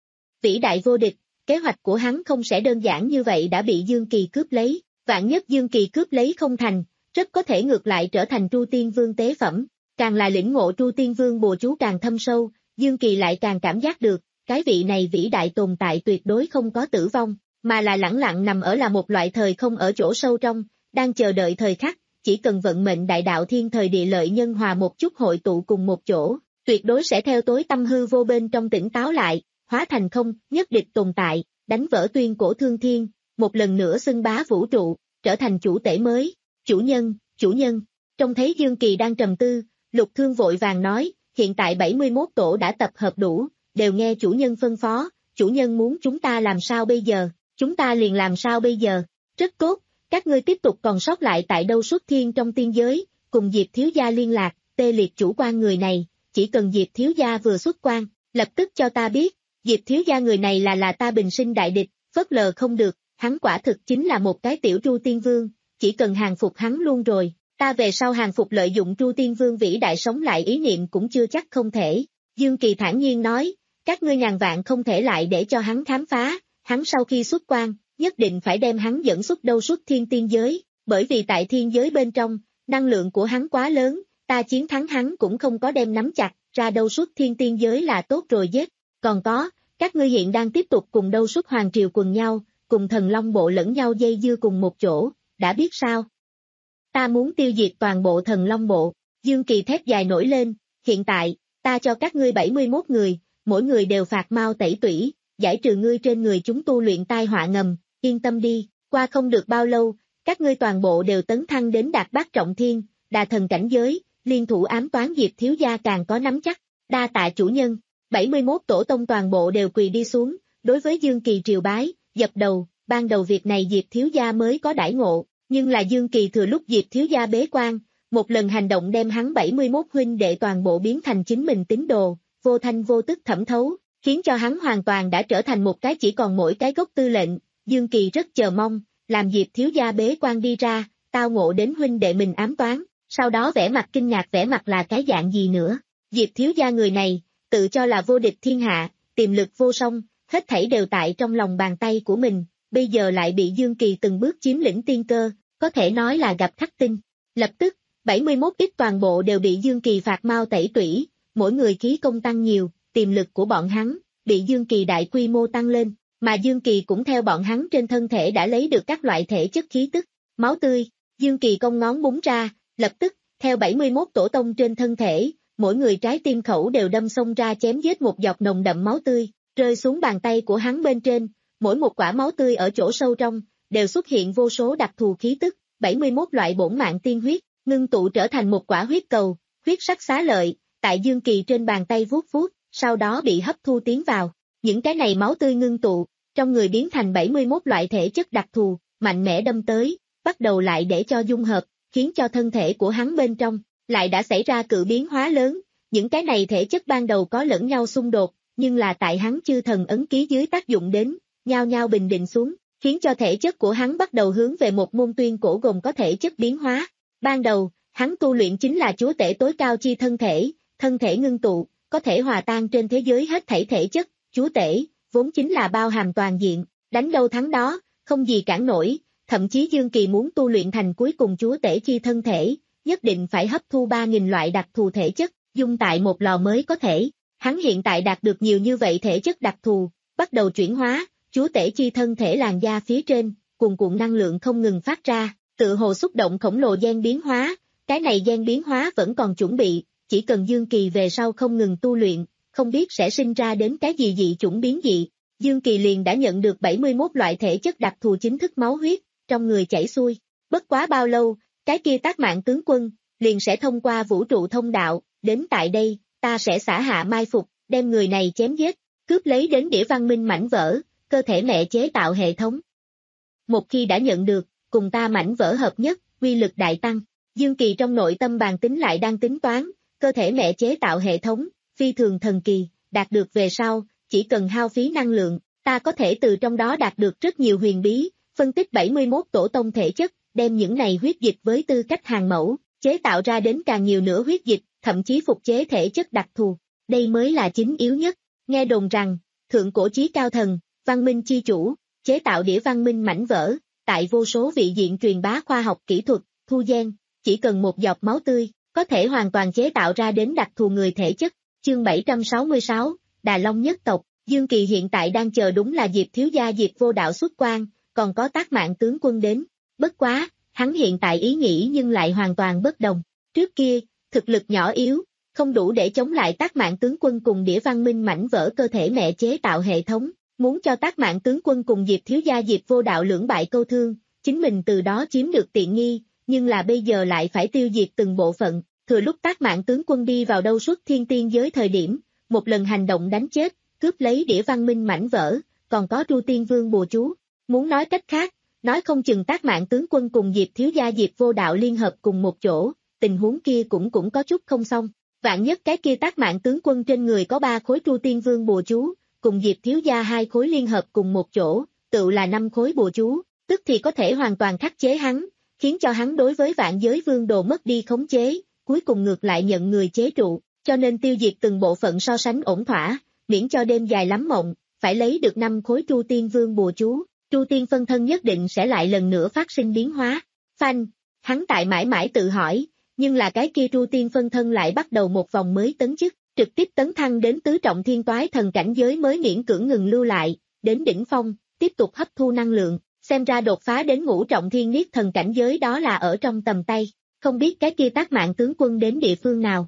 Speaker 2: Vĩ đại vô địch, kế hoạch của hắn không sẽ đơn giản như vậy đã bị Dương Kỳ cướp lấy, vạn nhất Dương Kỳ cướp lấy không thành, rất có thể ngược lại trở thành Tru Tiên Vương tế phẩm, càng là lĩnh ngộ Tru Tiên Vương bùa chú càng thâm sâu, Dương Kỳ lại càng cảm giác được, cái vị này vĩ đại tồn tại tuyệt đối không có tử vong, mà là lẳng lặng nằm ở là một loại thời không ở chỗ sâu trong, đang chờ đợi thời khắc, chỉ cần vận mệnh đại đạo thiên thời địa lợi nhân hòa một chút hội tụ cùng một chỗ, tuyệt đối sẽ theo tối tâm hư vô bên trong tỉnh táo lại, hóa thành không, nhất địch tồn tại, đánh vỡ tuyên cổ thương thiên, một lần nữa xưng bá vũ trụ, trở thành chủ tể mới, chủ nhân, chủ nhân. Trông thấy Dương Kỳ đang trầm tư, Lục Thương vội vàng nói, hiện tại bảy mươi mốt tổ đã tập hợp đủ, đều nghe chủ nhân phân phó, chủ nhân muốn chúng ta làm sao bây giờ, chúng ta liền làm sao bây giờ, rất tốt, các ngươi tiếp tục còn sót lại tại đâu xuất thiên trong tiên giới, cùng Diệp thiếu gia liên lạc, tê liệt chủ quan người này, chỉ cần Diệp thiếu gia vừa xuất quan, lập tức cho ta biết, Diệp thiếu gia người này là là ta bình sinh đại địch, phớt lờ không được, hắn quả thực chính là một cái tiểu Tru Tiên Vương, chỉ cần hàng phục hắn luôn rồi, ta về sau hàng phục lợi dụng Tru Tiên Vương vĩ đại sống lại ý niệm cũng chưa chắc không thể. Dương Kỳ thản nhiên nói, các ngươi ngàn vạn không thể lại để cho hắn khám phá, hắn sau khi xuất quan, nhất định phải đem hắn dẫn xuất đâu xuất thiên tiên giới, bởi vì tại thiên giới bên trong, năng lượng của hắn quá lớn, ta chiến thắng hắn cũng không có đem nắm chặt, ra đâu xuất thiên tiên giới là tốt rồi giết. Còn có, các ngươi hiện đang tiếp tục cùng đâu xuất hoàng triều quần nhau, cùng thần long bộ lẫn nhau dây dưa cùng một chỗ, đã biết sao? Ta muốn tiêu diệt toàn bộ thần long bộ. Dương Kỳ thét dài nổi lên, hiện tại, ta cho các ngươi bảy mươi mốt người, mỗi người đều phạt mau tẩy tủy, giải trừ ngươi trên người chúng tu luyện tai họa ngầm, yên tâm đi, qua không được bao lâu, các ngươi toàn bộ đều tấn thăng đến đạt bát trọng thiên, đà thần cảnh giới, liên thủ ám toán Diệp thiếu gia càng có nắm chắc, đa tạ chủ nhân. bảy mươi mốt tổ tông toàn bộ đều quỳ đi xuống, đối với Dương Kỳ triều bái, dập đầu, ban đầu việc này Diệp thiếu gia mới có đãi ngộ, nhưng là Dương Kỳ thừa lúc Diệp thiếu gia bế quan, một lần hành động đem hắn bảy mươi mốt huynh đệ toàn bộ biến thành chính mình tín đồ, vô thanh vô tức thẩm thấu, khiến cho hắn hoàn toàn đã trở thành một cái chỉ còn mỗi cái gốc tư lệnh. Dương Kỳ rất chờ mong, làm Diệp thiếu gia bế quan đi ra, tao ngộ đến huynh đệ mình ám toán, sau đó vẻ mặt kinh ngạc vẻ mặt là cái dạng gì nữa. Diệp thiếu gia người này, tự cho là vô địch thiên hạ, tiềm lực vô song, hết thảy đều tại trong lòng bàn tay của mình, bây giờ lại bị Dương Kỳ từng bước chiếm lĩnh tiên cơ, có thể nói là gặp khắc tinh. Lập tức, bảy mươi mốt ít toàn bộ đều bị Dương Kỳ phạt mau tẩy tủy, mỗi người khí công tăng nhiều, tiềm lực của bọn hắn, bị Dương Kỳ đại quy mô tăng lên, mà Dương Kỳ cũng theo bọn hắn trên thân thể đã lấy được các loại thể chất khí tức, máu tươi, Dương Kỳ cong ngón búng ra, lập tức, theo bảy mươi mốt tổ tông trên thân thể, mỗi người trái tim khẩu đều đâm xông ra chém giết một giọt nồng đậm máu tươi, rơi xuống bàn tay của hắn bên trên, mỗi một quả máu tươi ở chỗ sâu trong, đều xuất hiện vô số đặc thù khí tức, bảy mươi mốt loại bổn mạng tiên huyết, ngưng tụ trở thành một quả huyết cầu, huyết sắc xá lợi, tại Dương Kỳ trên bàn tay vuốt vuốt, sau đó bị hấp thu tiến vào, những cái này máu tươi ngưng tụ, trong người biến thành bảy mươi mốt loại thể chất đặc thù, mạnh mẽ đâm tới, bắt đầu lại để cho dung hợp, khiến cho thân thể của hắn bên trong, lại đã xảy ra cự biến hóa lớn, những cái này thể chất ban đầu có lẫn nhau xung đột, nhưng là tại hắn chư thần ấn ký dưới tác dụng đến, nhao nhao bình định xuống, khiến cho thể chất của hắn bắt đầu hướng về một môn tuyên cổ gồm có thể chất biến hóa. Ban đầu, hắn tu luyện chính là chúa tể tối cao chi thân thể, thân thể ngưng tụ, có thể hòa tan trên thế giới hết thảy thể chất, chúa tể, vốn chính là bao hàm toàn diện, đánh đâu thắng đó, không gì cản nổi, thậm chí Dương Kỳ muốn tu luyện thành cuối cùng chúa tể chi thân thể, nhất định phải hấp thu ba nghìn loại đặc thù thể chất, dung tại một lò mới có thể. Hắn hiện tại đạt được nhiều như vậy thể chất đặc thù, bắt đầu chuyển hóa, chúa tể chi thân thể làn da phía trên, cuồn cuộn năng lượng không ngừng phát ra, tự hồ xúc động khổng lồ gen biến hóa, cái này gen biến hóa vẫn còn chuẩn bị, chỉ cần Dương Kỳ về sau không ngừng tu luyện, không biết sẽ sinh ra đến cái gì dị chủng biến dị. Dương Kỳ liền đã nhận được bảy mươi mốt loại thể chất đặc thù chính thức máu huyết, trong người chảy xuôi, bất quá bao lâu, cái kia Tác Mạng tướng quân, liền sẽ thông qua vũ trụ thông đạo, đến tại đây, ta sẽ xả hạ mai phục, đem người này chém giết, cướp lấy đến đĩa văn minh mảnh vỡ, cơ thể mẹ chế tạo hệ thống. Một khi đã nhận được, cùng ta mảnh vỡ hợp nhất, uy lực đại tăng, Dương Kỳ trong nội tâm bàn tính lại đang tính toán, cơ thể mẹ chế tạo hệ thống, phi thường thần kỳ, đạt được về sau, chỉ cần hao phí năng lượng, ta có thể từ trong đó đạt được rất nhiều huyền bí, phân tích bảy mươi mốt tổ tông thể chất, đem những này huyết dịch với tư cách hàng mẫu, chế tạo ra đến càng nhiều nữa huyết dịch, thậm chí phục chế thể chất đặc thù, đây mới là chính yếu nhất. Nghe đồn rằng, thượng cổ chí cao thần, văn minh chi chủ, chế tạo đĩa văn minh mảnh vỡ, tại vô số vị diện truyền bá khoa học kỹ thuật, thu gen, chỉ cần một giọt máu tươi, có thể hoàn toàn chế tạo ra đến đặc thù người thể chất. Chương bảy trăm sáu mươi sáu, Đà Long nhất tộc, Dương Kỳ hiện tại đang chờ đúng là Diệp thiếu gia Diệp Vô Đạo xuất quan, còn có Tác Mạng tướng quân đến, bất quá, hắn hiện tại ý nghĩ nhưng lại hoàn toàn bất đồng, trước kia, thực lực nhỏ yếu, không đủ để chống lại Tác Mạng tướng quân cùng đĩa văn minh mảnh vỡ cơ thể mẹ chế tạo hệ thống, muốn cho Tác Mạng tướng quân cùng Diệp thiếu gia Diệp Vô Đạo lưỡng bại câu thương, chính mình từ đó chiếm được tiện nghi, nhưng là bây giờ lại phải tiêu diệt từng bộ phận, thừa lúc Tác Mạng tướng quân đi vào đâu xuất thiên tiên giới thời điểm, một lần hành động đánh chết, cướp lấy đĩa văn minh mảnh vỡ, còn có Tru Tiên Vương bùa chú, muốn nói cách khác, nói không chừng Tác Mạng tướng quân cùng Diệp thiếu gia Diệp Vô Đạo liên hợp cùng một chỗ, tình huống kia cũng cũng có chút không xong. Vạn nhất cái kia Tác Mạng tướng quân trên người có ba khối Tru Tiên Vương bùa chú, cùng Diệp thiếu gia hai khối liên hợp cùng một chỗ, tự là năm khối bùa chú, tức thì có thể hoàn toàn khắc chế hắn, khiến cho hắn đối với vạn giới vương đồ mất đi khống chế, cuối cùng ngược lại nhận người chế trụ, cho nên tiêu diệt từng bộ phận so sánh ổn thỏa, miễn cho đêm dài lắm mộng, phải lấy được năm khối Tru Tiên Vương bùa chú, Tru Tiên phân thân nhất định sẽ lại lần nữa phát sinh biến hóa. Phanh, hắn tại mãi mãi tự hỏi, nhưng là cái kia Tru Tiên phân thân lại bắt đầu một vòng mới tấn chức, trực tiếp tấn thăng đến tứ trọng thiên toái thần cảnh giới mới miễn cưỡng ngừng lưu lại, đến đỉnh phong, tiếp tục hấp thu năng lượng, xem ra đột phá đến ngũ trọng thiên niết thần cảnh giới đó là ở trong tầm tay, không biết cái kia Tác Mạng tướng quân đến địa phương nào.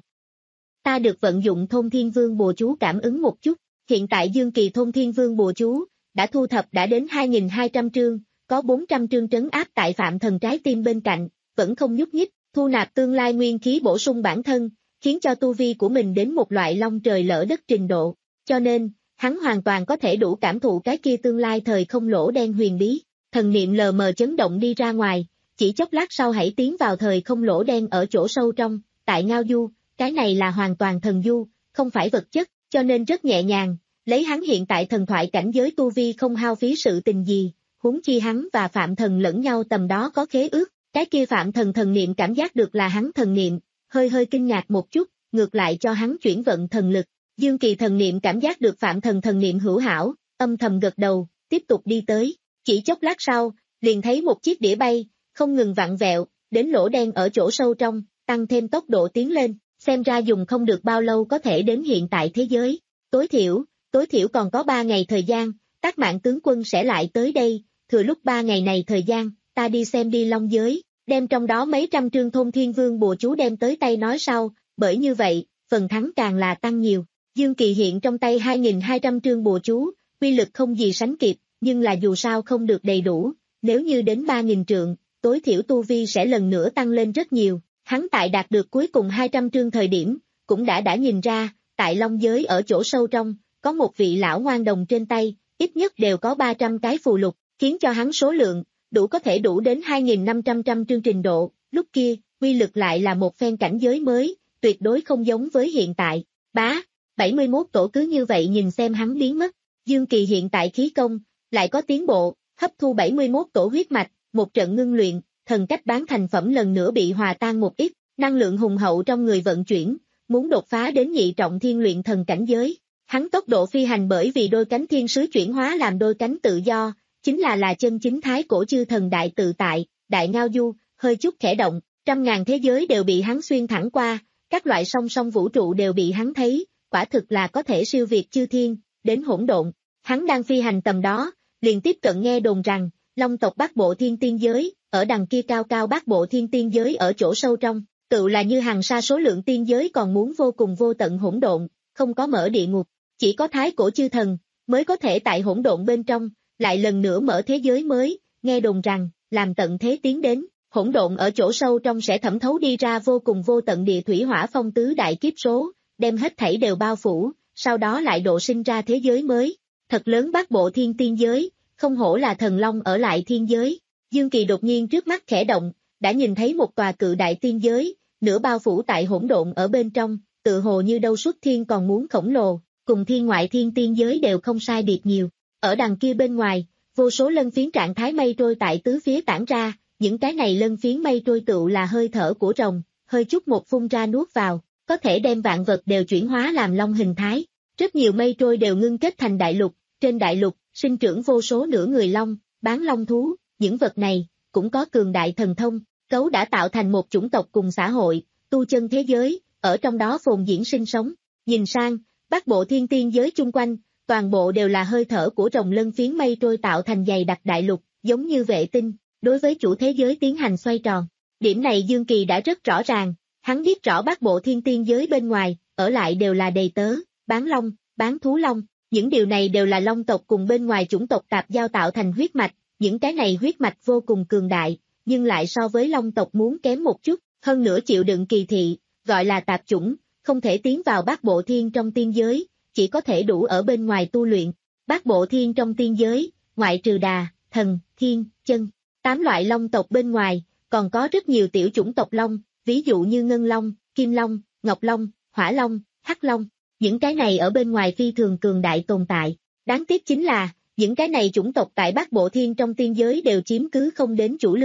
Speaker 2: Ta được vận dụng Thôn Thiên Vương bùa chú cảm ứng một chút, hiện tại Dương Kỳ Thôn Thiên Vương bùa chú đã thu thập đã đến hai nghìn hai trăm trương, có bốn trăm trương trấn áp tại Phạm Thần trái tim bên cạnh, vẫn không nhúc nhích, thu nạp tương lai nguyên khí bổ sung bản thân, khiến cho tu vi của mình đến một loại long trời lỡ đất trình độ, cho nên, hắn hoàn toàn có thể đủ cảm thụ cái kia tương lai thời không lỗ đen huyền bí, thần niệm lờ mờ chấn động đi ra ngoài, chỉ chốc lát sau hãy tiến vào thời không lỗ đen ở chỗ sâu trong, tại Ngao Du, cái này là hoàn toàn thần du, không phải vật chất, cho nên rất nhẹ nhàng, lấy hắn hiện tại thần thoại cảnh giới tu vi không hao phí sự tình gì, huống chi hắn và Phạm Thần lẫn nhau tầm đó có khế ước, cái kia Phạm Thần thần niệm cảm giác được là hắn thần niệm, hơi hơi kinh ngạc một chút, ngược lại cho hắn chuyển vận thần lực, Dương Kỳ thần niệm cảm giác được Phạm Thần thần niệm hữu hảo, âm thầm gật đầu, tiếp tục đi tới, chỉ chốc lát sau, liền thấy một chiếc đĩa bay, không ngừng vặn vẹo, đến lỗ đen ở chỗ sâu trong, tăng thêm tốc độ tiến lên, xem ra dùng không được bao lâu có thể đến hiện tại thế giới, tối thiểu, tối thiểu còn có ba ngày thời gian, Tác Mạng tướng quân sẽ lại tới đây, thừa lúc ba ngày này thời gian, ta đi xem đi Long giới, đem trong đó mấy trăm trương Thôn Thiên Vương bùa chú đem tới tay nói sau, bởi như vậy, phần thắng càng là tăng nhiều. Dương Kỳ hiện trong tay hai nghìn hai trăm trương bùa chú, uy lực không gì sánh kịp, nhưng là dù sao không được đầy đủ, nếu như đến ba nghìn trượng, tối thiểu tu vi sẽ lần nữa tăng lên rất nhiều. Hắn tại đạt được cuối cùng hai trăm trương thời điểm, cũng đã đã nhìn ra, tại Long giới ở chỗ sâu trong, có một vị lão ngoan đồng trên tay, ít nhất đều có ba trăm cái phù lục, khiến cho hắn số lượng, đủ có thể đủ đến hai nghìn năm trăm trăm trương trình độ, lúc kia, uy lực lại là một phen cảnh giới mới, tuyệt đối không giống với hiện tại. Bá, bảy mươi mốt tổ cứ như vậy nhìn xem hắn biến mất, Dương Kỳ hiện tại khí công, lại có tiến bộ, hấp thu bảy mươi mốt tổ huyết mạch, một trận ngưng luyện, thần cách bán thành phẩm lần nữa bị hòa tan một ít, năng lượng hùng hậu trong người vận chuyển, muốn đột phá đến nhị trọng thiên luyện thần cảnh giới. Hắn tốc độ phi hành bởi vì đôi cánh thiên sứ chuyển hóa làm đôi cánh tự do, chính là là chân chính thái cổ chư thần đại tự tại, đại Ngao Du, hơi chút khẽ động, trăm ngàn thế giới đều bị hắn xuyên thẳng qua, các loại song song vũ trụ đều bị hắn thấy, quả thực là có thể siêu việt chư thiên, đến hỗn độn. Hắn đang phi hành tầm đó, liền tiếp cận nghe đồn rằng, Long tộc Bắc Bộ Thiên Tiên giới, ở đằng kia cao cao Bắc Bộ Thiên Tiên giới ở chỗ sâu trong, tự là như hàng sa số lượng tiên giới còn muốn vô cùng vô tận hỗn độn, không có mở địa ngục, chỉ có thái cổ chư thần, mới có thể tại hỗn độn bên trong, lại lần nữa mở thế giới mới, nghe đồn rằng, làm tận thế tiến đến, hỗn độn ở chỗ sâu trong sẽ thẩm thấu đi ra vô cùng vô tận địa thủy hỏa phong tứ đại kiếp số, đem hết thảy đều bao phủ, sau đó lại độ sinh ra thế giới mới, thật lớn Bắc Bộ Thiên Tiên giới, không hổ là thần long ở lại thiên giới. Dương Kỳ đột nhiên trước mắt khẽ động, đã nhìn thấy một tòa cự đại tiên giới, nửa bao phủ tại hỗn độn ở bên trong, tự hồ như đâu xuất thiên còn muốn khổng lồ, cùng thiên ngoại thiên tiên giới đều không sai biệt nhiều. Ở đằng kia bên ngoài, vô số lân phiến trạng thái mây trôi tại tứ phía tản ra, những cái này lân phiến mây trôi tựu là hơi thở của rồng, hơi chút một phun ra nuốt vào, có thể đem vạn vật đều chuyển hóa làm long hình thái. Rất nhiều mây trôi đều ngưng kết thành đại lục, trên đại lục, sinh trưởng vô số nửa người long, bán long thú, những vật này, cũng có cường đại thần thông, cấu đã tạo thành một chủng tộc cùng xã hội, tu chân thế giới, ở trong đó phồn diễn sinh sống. Nhìn sang, Bắc Bộ Thiên Tiên giới chung quanh, toàn bộ đều là hơi thở của rồng lân phiến mây trôi tạo thành dày đặc đại lục, giống như vệ tinh, đối với chủ thế giới tiến hành xoay tròn. Điểm này Dương Kỳ đã rất rõ ràng, hắn biết rõ Bắc Bộ Thiên Tiên giới bên ngoài, ở lại đều là đầy tớ, bán long, bán thú long, những điều này đều là long tộc cùng bên ngoài chủng tộc tạp giao tạo thành huyết mạch, những cái này huyết mạch vô cùng cường đại, nhưng lại so với long tộc muốn kém một chút, hơn nữa chịu đựng kỳ thị, gọi là tạp chủng, không thể tiến vào Bắc Bộ Thiên trong tiên giới, chỉ có thể đủ ở bên ngoài tu luyện. Bắc Bộ Thiên trong tiên giới, ngoại trừ đà, thần, thiên, chân, tám loại long tộc bên ngoài, còn có rất nhiều tiểu chủng tộc long, ví dụ như ngân long, kim long, ngọc long, hỏa long, hắc long, những cái này ở bên ngoài phi thường cường đại tồn tại. Đáng tiếc chính là, những cái này chủng tộc tại Bắc Bộ Thiên trong tiên giới đều chiếm cứ không đến chủ lưu.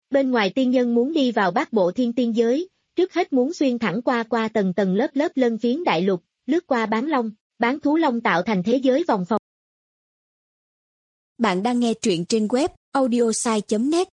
Speaker 2: Bên ngoài tiên nhân muốn đi vào bát bộ thiên tiên giới, trước hết muốn xuyên thẳng qua qua tầng tầng lớp lớp lân phiến đại lục, lướt qua bán long, bán thú long tạo thành thế giới vòng vòng.
Speaker 3: Bạn đang nghe truyện trên web audiosai chấm net.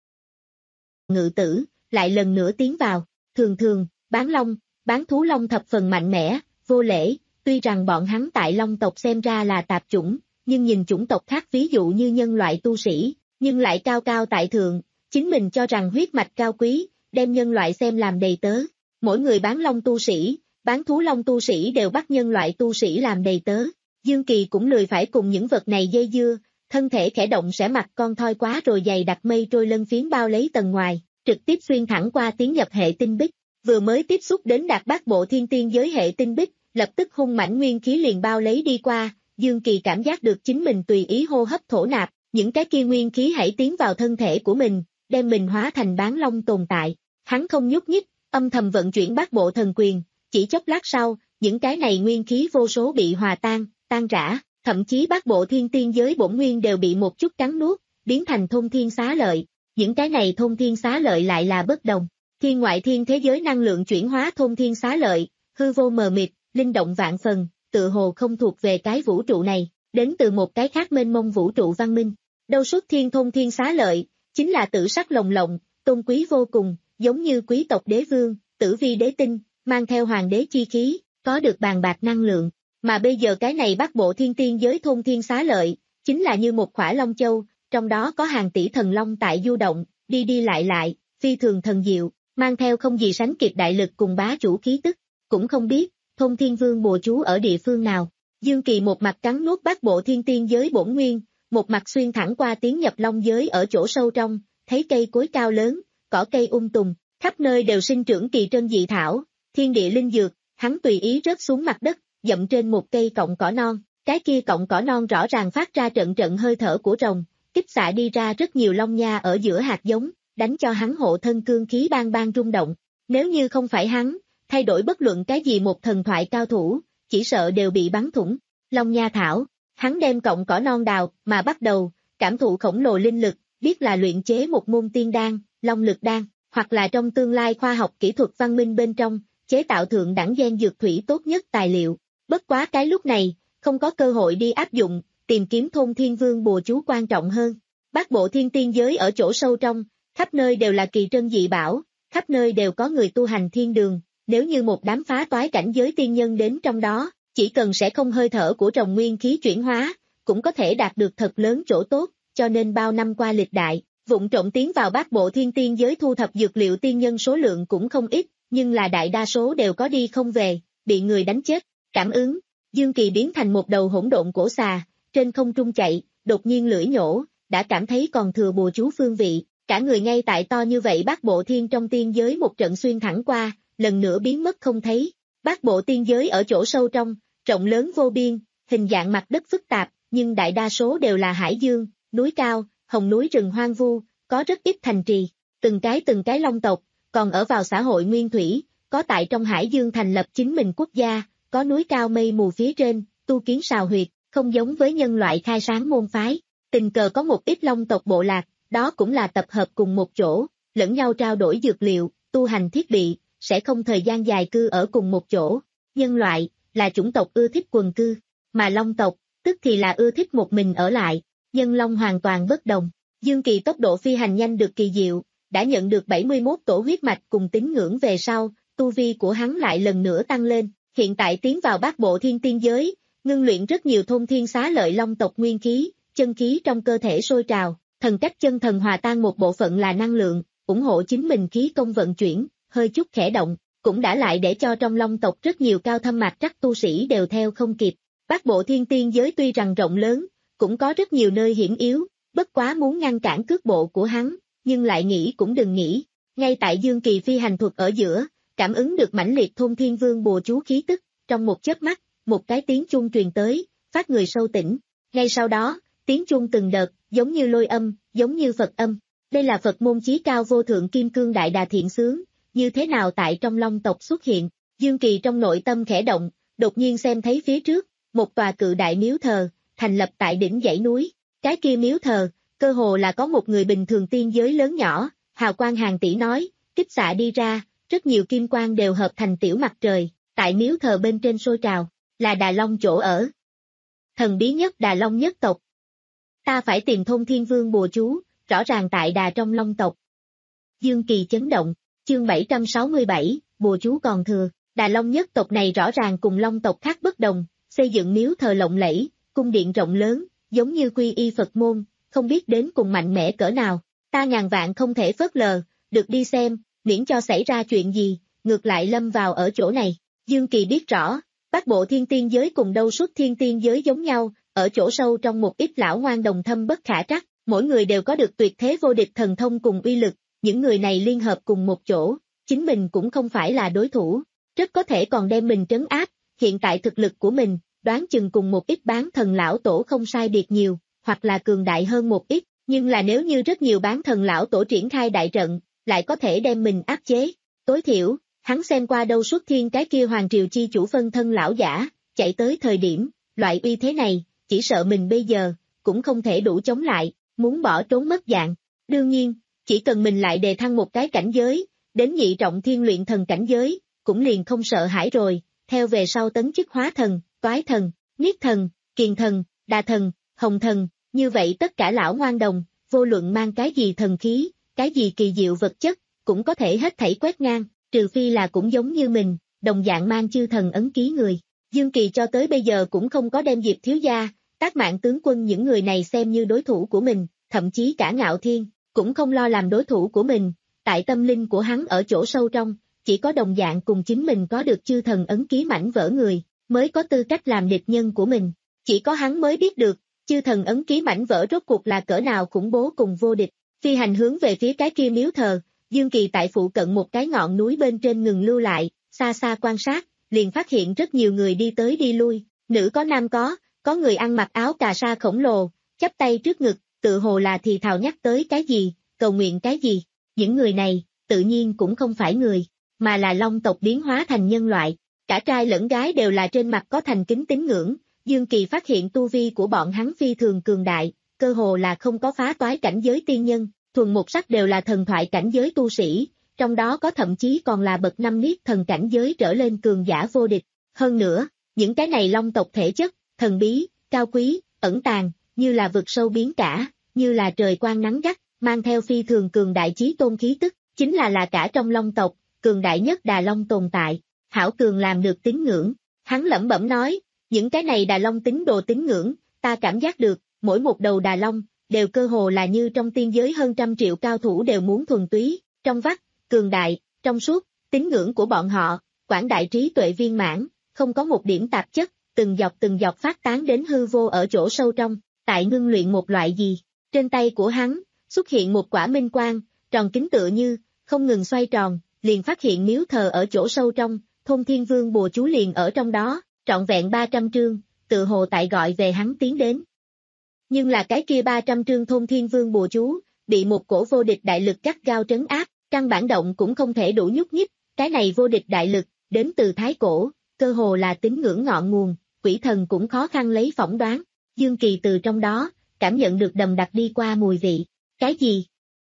Speaker 2: Ngự tử, lại lần nữa tiến vào, thường thường, bán long, bán thú long thập phần mạnh mẽ, vô lễ, tuy rằng bọn hắn tại long tộc xem ra là tạp chủng, nhưng nhìn chủng tộc khác ví dụ như nhân loại tu sĩ, nhưng lại cao cao tại thượng, chính mình cho rằng huyết mạch cao quý, đem nhân loại xem làm đầy tớ. Mỗi người bán long tu sĩ, bán thú long tu sĩ đều bắt nhân loại tu sĩ làm đầy tớ. Dương Kỳ cũng lười phải cùng những vật này dây dưa, thân thể khẽ động sẽ mặc con thoi quá rồi dày đặt mây trôi lân phiến bao lấy tầng ngoài, trực tiếp xuyên thẳng qua tiến nhập hệ tinh bích. Vừa mới tiếp xúc đến đạt bát bộ thiên tiên giới hệ tinh bích, lập tức hung mãnh nguyên khí liền bao lấy đi qua, Dương Kỳ cảm giác được chính mình tùy ý hô hấp thổ nạp, những cái kia nguyên khí hãy tiến vào thân thể của mình, đem mình hóa thành bán long tồn tại. Hắn không nhúc nhích, âm thầm vận chuyển bát bộ thần quyền, chỉ chốc lát sau, những cái này nguyên khí vô số bị hòa tan, tan rã, thậm chí bát bộ thiên tiên giới bổn nguyên đều bị một chút cắn nuốt, biến thành thôn thiên xá lợi. Những cái này thôn thiên xá lợi lại là bất đồng. Thiên ngoại thiên thế giới năng lượng chuyển hóa thôn thiên xá lợi, hư vô mờ mịt, linh động vạn phần, tự hồ không thuộc về cái vũ trụ này, đến từ một cái khác mênh mông vũ trụ văn minh. Đâu xuất thiên thôn thiên xá lợi, chính là tử sắc lồng lộng, tôn quý vô cùng, giống như quý tộc đế vương, tử vi đế tinh, mang theo hoàng đế chi khí, có được bàn bạc năng lượng. Mà bây giờ cái này bát bộ thiên tiên giới thôn thiên xá lợi, chính là như một khỏa long châu, trong đó có hàng tỷ thần long tại du động, đi đi lại lại, phi thường thần diệu, mang theo không gì sánh kịp đại lực cùng bá chủ khí tức. Cũng không biết, thôn thiên vương bùa chú ở địa phương nào. Dương Kỳ một mặt cắn nuốt bát bộ thiên tiên giới bổn nguyên, một mặt xuyên thẳng qua tiến nhập long giới ở chỗ sâu trong, thấy cây cối cao lớn, cỏ cây um tùm, khắp nơi đều sinh trưởng kỳ trân dị thảo, thiên địa linh dược, hắn tùy ý rớt xuống mặt đất, dậm trên một cây cọng cỏ non, cái kia cọng cỏ non rõ ràng phát ra trận trận hơi thở của rồng, kích xạ đi ra rất nhiều long nha ở giữa hạt giống, đánh cho hắn hộ thân cương khí bang bang rung động. Nếu như không phải hắn, thay đổi bất luận cái gì một thần thoại cao thủ, chỉ sợ đều bị bắn thủng. Long nha thảo, hắn đem cọng cỏ non đào, mà bắt đầu, cảm thụ khổng lồ linh lực, biết là luyện chế một môn tiên đan, long lực đan, hoặc là trong tương lai khoa học kỹ thuật văn minh bên trong, chế tạo thượng đẳng gen dược thủy tốt nhất tài liệu. Bất quá cái lúc này, không có cơ hội đi áp dụng, tìm kiếm thôn thiên vương bùa chú quan trọng hơn. Bát bộ thiên tiên giới ở chỗ sâu trong, khắp nơi đều là kỳ trân dị bảo, khắp nơi đều có người tu hành thiên đường, nếu như một đám phá toái cảnh giới tiên nhân đến trong đó, chỉ cần sẽ không hơi thở của rồng nguyên khí chuyển hóa, cũng có thể đạt được thật lớn chỗ tốt, cho nên bao năm qua lịch đại, vụng trộm tiến vào bát bộ thiên tiên giới thu thập dược liệu tiên nhân số lượng cũng không ít, nhưng là đại đa số đều có đi không về, bị người đánh chết. Cảm ứng, Dương Kỳ biến thành một đầu hỗn độn cổ xà, trên không trung chạy, đột nhiên lưỡi nhổ, đã cảm thấy còn thừa bùa chú phương vị, cả người ngay tại to như vậy bát bộ thiên trong tiên giới một trận xuyên thẳng qua, lần nữa biến mất không thấy. Bát bộ tiên giới ở chỗ sâu trong, rộng lớn vô biên, hình dạng mặt đất phức tạp, nhưng đại đa số đều là hải dương, núi cao, hồng núi rừng hoang vu, có rất ít thành trì, từng cái từng cái long tộc, còn ở vào xã hội nguyên thủy, có tại trong hải dương thành lập chính mình quốc gia, có núi cao mây mù phía trên, tu kiến sào huyệt, không giống với nhân loại khai sáng môn phái. Tình cờ có một ít long tộc bộ lạc, đó cũng là tập hợp cùng một chỗ, lẫn nhau trao đổi dược liệu, tu hành thiết bị, sẽ không thời gian dài cư ở cùng một chỗ. Nhân loại, là chủng tộc ưa thích quần cư, mà long tộc, tức thì là ưa thích một mình ở lại. Nhân long hoàn toàn bất đồng. Dương Kỳ tốc độ phi hành nhanh được kỳ diệu, đã nhận được bảy mươi mốt tổ huyết mạch cùng tín ngưỡng về sau, tu vi của hắn lại lần nữa tăng lên. Hiện tại tiến vào bát bộ thiên tiên giới, ngưng luyện rất nhiều thôn thiên xá lợi long tộc nguyên khí, chân khí trong cơ thể sôi trào, thần cách chân thần hòa tan một bộ phận là năng lượng, ủng hộ chính mình khí công vận chuyển, hơi chút khẽ động, cũng đã lại để cho trong long tộc rất nhiều cao thâm mạc trắc tu sĩ đều theo không kịp. Bát bộ thiên tiên giới tuy rằng rộng lớn, cũng có rất nhiều nơi hiểm yếu, bất quá muốn ngăn cản cước bộ của hắn, nhưng lại nghĩ cũng đừng nghĩ. Ngay tại Dương Kỳ phi hành thuật ở giữa, cảm ứng được mãnh liệt thôn thiên vương bùa chú khí tức, trong một chớp mắt, một cái tiếng chuông truyền tới, phát người sâu tỉnh. Ngay sau đó, tiếng chuông từng đợt, giống như lôi âm, giống như Phật âm. Đây là Phật môn chí cao vô thượng kim cương đại đà thiện xướng, như thế nào tại trong long tộc xuất hiện. Dương Kỳ trong nội tâm khẽ động, đột nhiên xem thấy phía trước, một tòa cự đại miếu thờ, thành lập tại đỉnh dãy núi. Cái kia miếu thờ, cơ hồ là có một người bình thường tiên giới lớn nhỏ, Hào quang hàng tỷ nói, kích xạ đi ra, rất nhiều kim quang đều hợp thành tiểu mặt trời, tại miếu thờ bên trên sôi trào, là Đà Long chỗ ở. Thần bí nhất Đà Long nhất tộc. Ta phải tìm thôn Thiên Vương bùa chú, rõ ràng tại Đà trong Long tộc. Dương Kỳ chấn động, chương bảy trăm sáu mươi bảy, bùa chú còn thừa, Đà Long nhất tộc này rõ ràng cùng Long tộc khác bất đồng, xây dựng miếu thờ lộng lẫy, cung điện rộng lớn, giống như quy y Phật môn, không biết đến cùng mạnh mẽ cỡ nào, ta ngàn vạn không thể phớt lờ, được đi xem, miễn cho xảy ra chuyện gì, ngược lại lâm vào ở chỗ này. Dương Kỳ biết rõ, Bát Bộ Thiên Tiên giới cùng Đâu Xuất Thiên Tiên giới giống nhau, ở chỗ sâu trong một ít lão ngoan đồng thâm bất khả trắc, mỗi người đều có được tuyệt thế vô địch thần thông cùng uy lực, những người này liên hợp cùng một chỗ, chính mình cũng không phải là đối thủ, rất có thể còn đem mình trấn áp, hiện tại thực lực của mình, đoán chừng cùng một ít bán thần lão tổ không sai biệt nhiều, hoặc là cường đại hơn một ít, nhưng là nếu như rất nhiều bán thần lão tổ triển khai đại trận, lại có thể đem mình áp chế, tối thiểu, hắn xem qua Đâu Xuất Thiên cái kia hoàng triều chi chủ phân thân lão giả, chạy tới thời điểm, loại uy thế này, chỉ sợ mình bây giờ, cũng không thể đủ chống lại, muốn bỏ trốn mất dạng. Đương nhiên, chỉ cần mình lại đề thăng một cái cảnh giới, đến nhị trọng thiên luyện thần cảnh giới, cũng liền không sợ hãi rồi, theo về sau tấn chức hóa thần, toái thần, niết thần, kiền thần, đà thần, hồng thần, như vậy tất cả lão ngoan đồng, vô luận mang cái gì thần khí, cái gì kỳ diệu vật chất, cũng có thể hết thảy quét ngang, trừ phi là cũng giống như mình, đồng dạng mang chư thần ấn ký người. Dương Kỳ cho tới bây giờ cũng không có đem Diệp thiếu gia, Tác Mạng tướng quân những người này xem như đối thủ của mình, thậm chí cả Ngạo Thiên, cũng không lo làm đối thủ của mình, tại tâm linh của hắn ở chỗ sâu trong, chỉ có đồng dạng cùng chính mình có được chư thần ấn ký mảnh vỡ người, mới có tư cách làm địch nhân của mình, chỉ có hắn mới biết được, chư thần ấn ký mảnh vỡ rốt cuộc là cỡ nào khủng bố cùng vô địch. Phi hành hướng về phía cái kia miếu thờ, Dương Kỳ tại phụ cận một cái ngọn núi bên trên ngừng lưu lại, xa xa quan sát, liền phát hiện rất nhiều người đi tới đi lui, nữ có nam có, có người ăn mặc áo cà sa khổng lồ, chắp tay trước ngực, tự hồ là thì thào nhắc tới cái gì, cầu nguyện cái gì. Những người này, tự nhiên cũng không phải người, mà là Long tộc biến hóa thành nhân loại, cả trai lẫn gái đều là trên mặt có thành kính tín ngưỡng. Dương Kỳ phát hiện tu vi của bọn hắn phi thường cường đại, cơ hồ là không có phá toái cảnh giới tiên nhân, thuần một sắc đều là thần thoại cảnh giới tu sĩ, trong đó có thậm chí còn là bậc năm niết thần cảnh giới trở lên cường giả vô địch. Hơn nữa, những cái này Long tộc thể chất, thần bí, cao quý, ẩn tàng, như là vực sâu biến cả, như là trời quang nắng gắt, mang theo phi thường cường đại chí tôn khí tức, chính là là cả trong Long tộc, cường đại nhất Đà Long tồn tại. Hảo cường làm được tín ngưỡng, hắn lẩm bẩm nói, những cái này Đà Long tín đồ tín ngưỡng, ta cảm giác được, mỗi một đầu Đà Long, đều cơ hồ là như trong tiên giới hơn trăm triệu cao thủ đều muốn thuần túy, trong vắt, cường đại, trong suốt, tín ngưỡng của bọn họ, quảng đại trí tuệ viên mãn, không có một điểm tạp chất, từng dọc từng dọc phát tán đến hư vô ở chỗ sâu trong, tại ngưng luyện một loại gì. Trên tay của hắn, xuất hiện một quả minh quang, tròn kính tựa như, không ngừng xoay tròn, liền phát hiện miếu thờ ở chỗ sâu trong, thôn Thiên Vương bùa chú liền ở trong đó, trọn vẹn ba trăm trương, tự hồ tại gọi về hắn tiến đến. Nhưng là cái kia ba trăm trương thôn Thiên Vương bùa chú, bị một cổ vô địch đại lực gắt gao trấn áp, căn bản động cũng không thể đủ nhúc nhích, cái này vô địch đại lực, đến từ thái cổ, cơ hồ là tín ngưỡng ngọn nguồn, quỷ thần cũng khó khăn lấy phỏng đoán. Dương Kỳ từ trong đó, cảm nhận được đầm đặc đi qua mùi vị. Cái gì?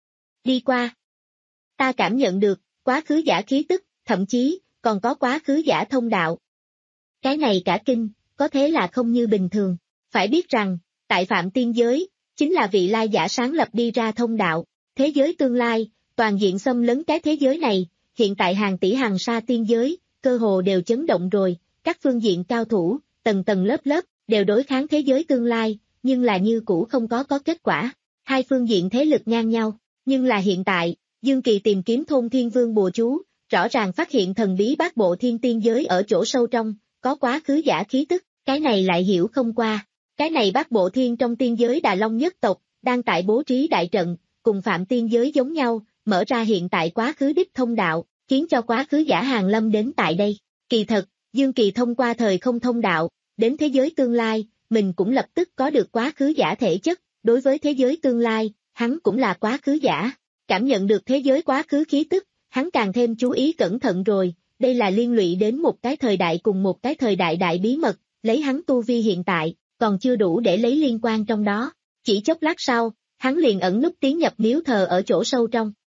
Speaker 2: Đi qua. Ta cảm nhận được, quá khứ giả khí tức, thậm chí, còn có quá khứ giả thông đạo. Cái này cả kinh, có thế là không như bình thường. Phải biết rằng, tại Phạm Tiên giới, chính là vị lai giả sáng lập đi ra thông đạo. Thế giới tương lai, toàn diện xâm lấn cái thế giới này, hiện tại hàng tỷ hàng sa tiên giới, cơ hồ đều chấn động rồi, các phương diện cao thủ, tầng tầng lớp lớp, đều đối kháng thế giới tương lai, nhưng là như cũ không có có kết quả. Hai phương diện thế lực ngang nhau, nhưng là hiện tại, Dương Kỳ tìm kiếm thôn Thiên Vương bùa chú, rõ ràng phát hiện thần bí Bát Bộ Thiên Tiên giới ở chỗ sâu trong, có quá khứ giả khí tức, cái này lại hiểu không qua. Cái này Bát Bộ Thiên trong tiên giới Đà Long nhất tộc, đang tại bố trí đại trận, cùng Phạm Tiên giới giống nhau, mở ra hiện tại quá khứ đích thông đạo, khiến cho quá khứ giả hàng lâm đến tại đây. Kỳ thật, Dương Kỳ thông qua thời không thông đạo, đến thế giới tương lai, mình cũng lập tức có được quá khứ giả thể chất, đối với thế giới tương lai, hắn cũng là quá khứ giả. Cảm nhận được thế giới quá khứ khí tức, hắn càng thêm chú ý cẩn thận rồi, đây là liên lụy đến một cái thời đại cùng một cái thời đại đại bí mật, lấy hắn tu vi hiện tại, còn chưa đủ để lấy liên quan trong đó. Chỉ chốc lát sau, hắn liền ẩn núp tiến nhập miếu thờ ở chỗ sâu trong.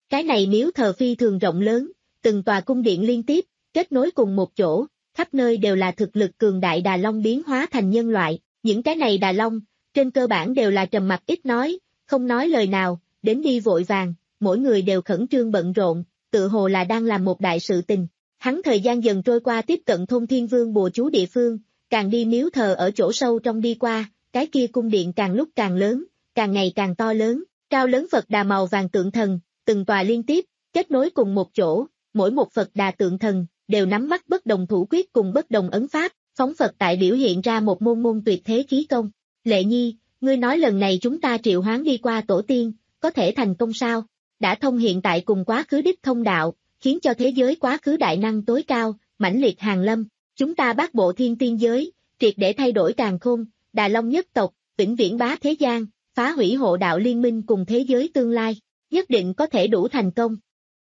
Speaker 2: Cái này miếu thờ phi thường rộng lớn, từng tòa cung điện liên tiếp, kết nối cùng một chỗ, khắp nơi đều là thực lực cường đại Đà Long biến hóa thành nhân loại, những cái này Đà Long, trên cơ bản đều là trầm mặc ít nói, không nói lời nào, đến đi vội vàng, mỗi người đều khẩn trương bận rộn, tự hồ là đang làm một đại sự tình. Hắn thời gian dần trôi qua tiếp cận thôn Thiên Vương bùa chú địa phương, càng đi miếu thờ ở chỗ sâu trong đi qua, cái kia cung điện càng lúc càng lớn, càng ngày càng to lớn, cao lớn Phật Đà màu vàng tượng thần, từng tòa liên tiếp, kết nối cùng một chỗ, mỗi một Phật Đà tượng thần, đều nắm bắt bất đồng thủ quyết cùng bất đồng ấn pháp, phóng Phật tại biểu hiện ra một môn môn tuyệt thế khí công. Lệ Nhi, ngươi nói lần này chúng ta triệu hoán đi qua tổ tiên, có thể thành công sao? Đã thông hiện tại cùng quá khứ đích thông đạo, khiến cho thế giới quá khứ đại năng tối cao, mãnh liệt hàng lâm, chúng ta bát bộ thiên tiên giới, triệt để thay đổi càn khôn, Đà Long nhất tộc, vĩnh viễn bá thế gian, phá hủy hộ đạo liên minh cùng thế giới tương lai, nhất định có thể đủ thành công.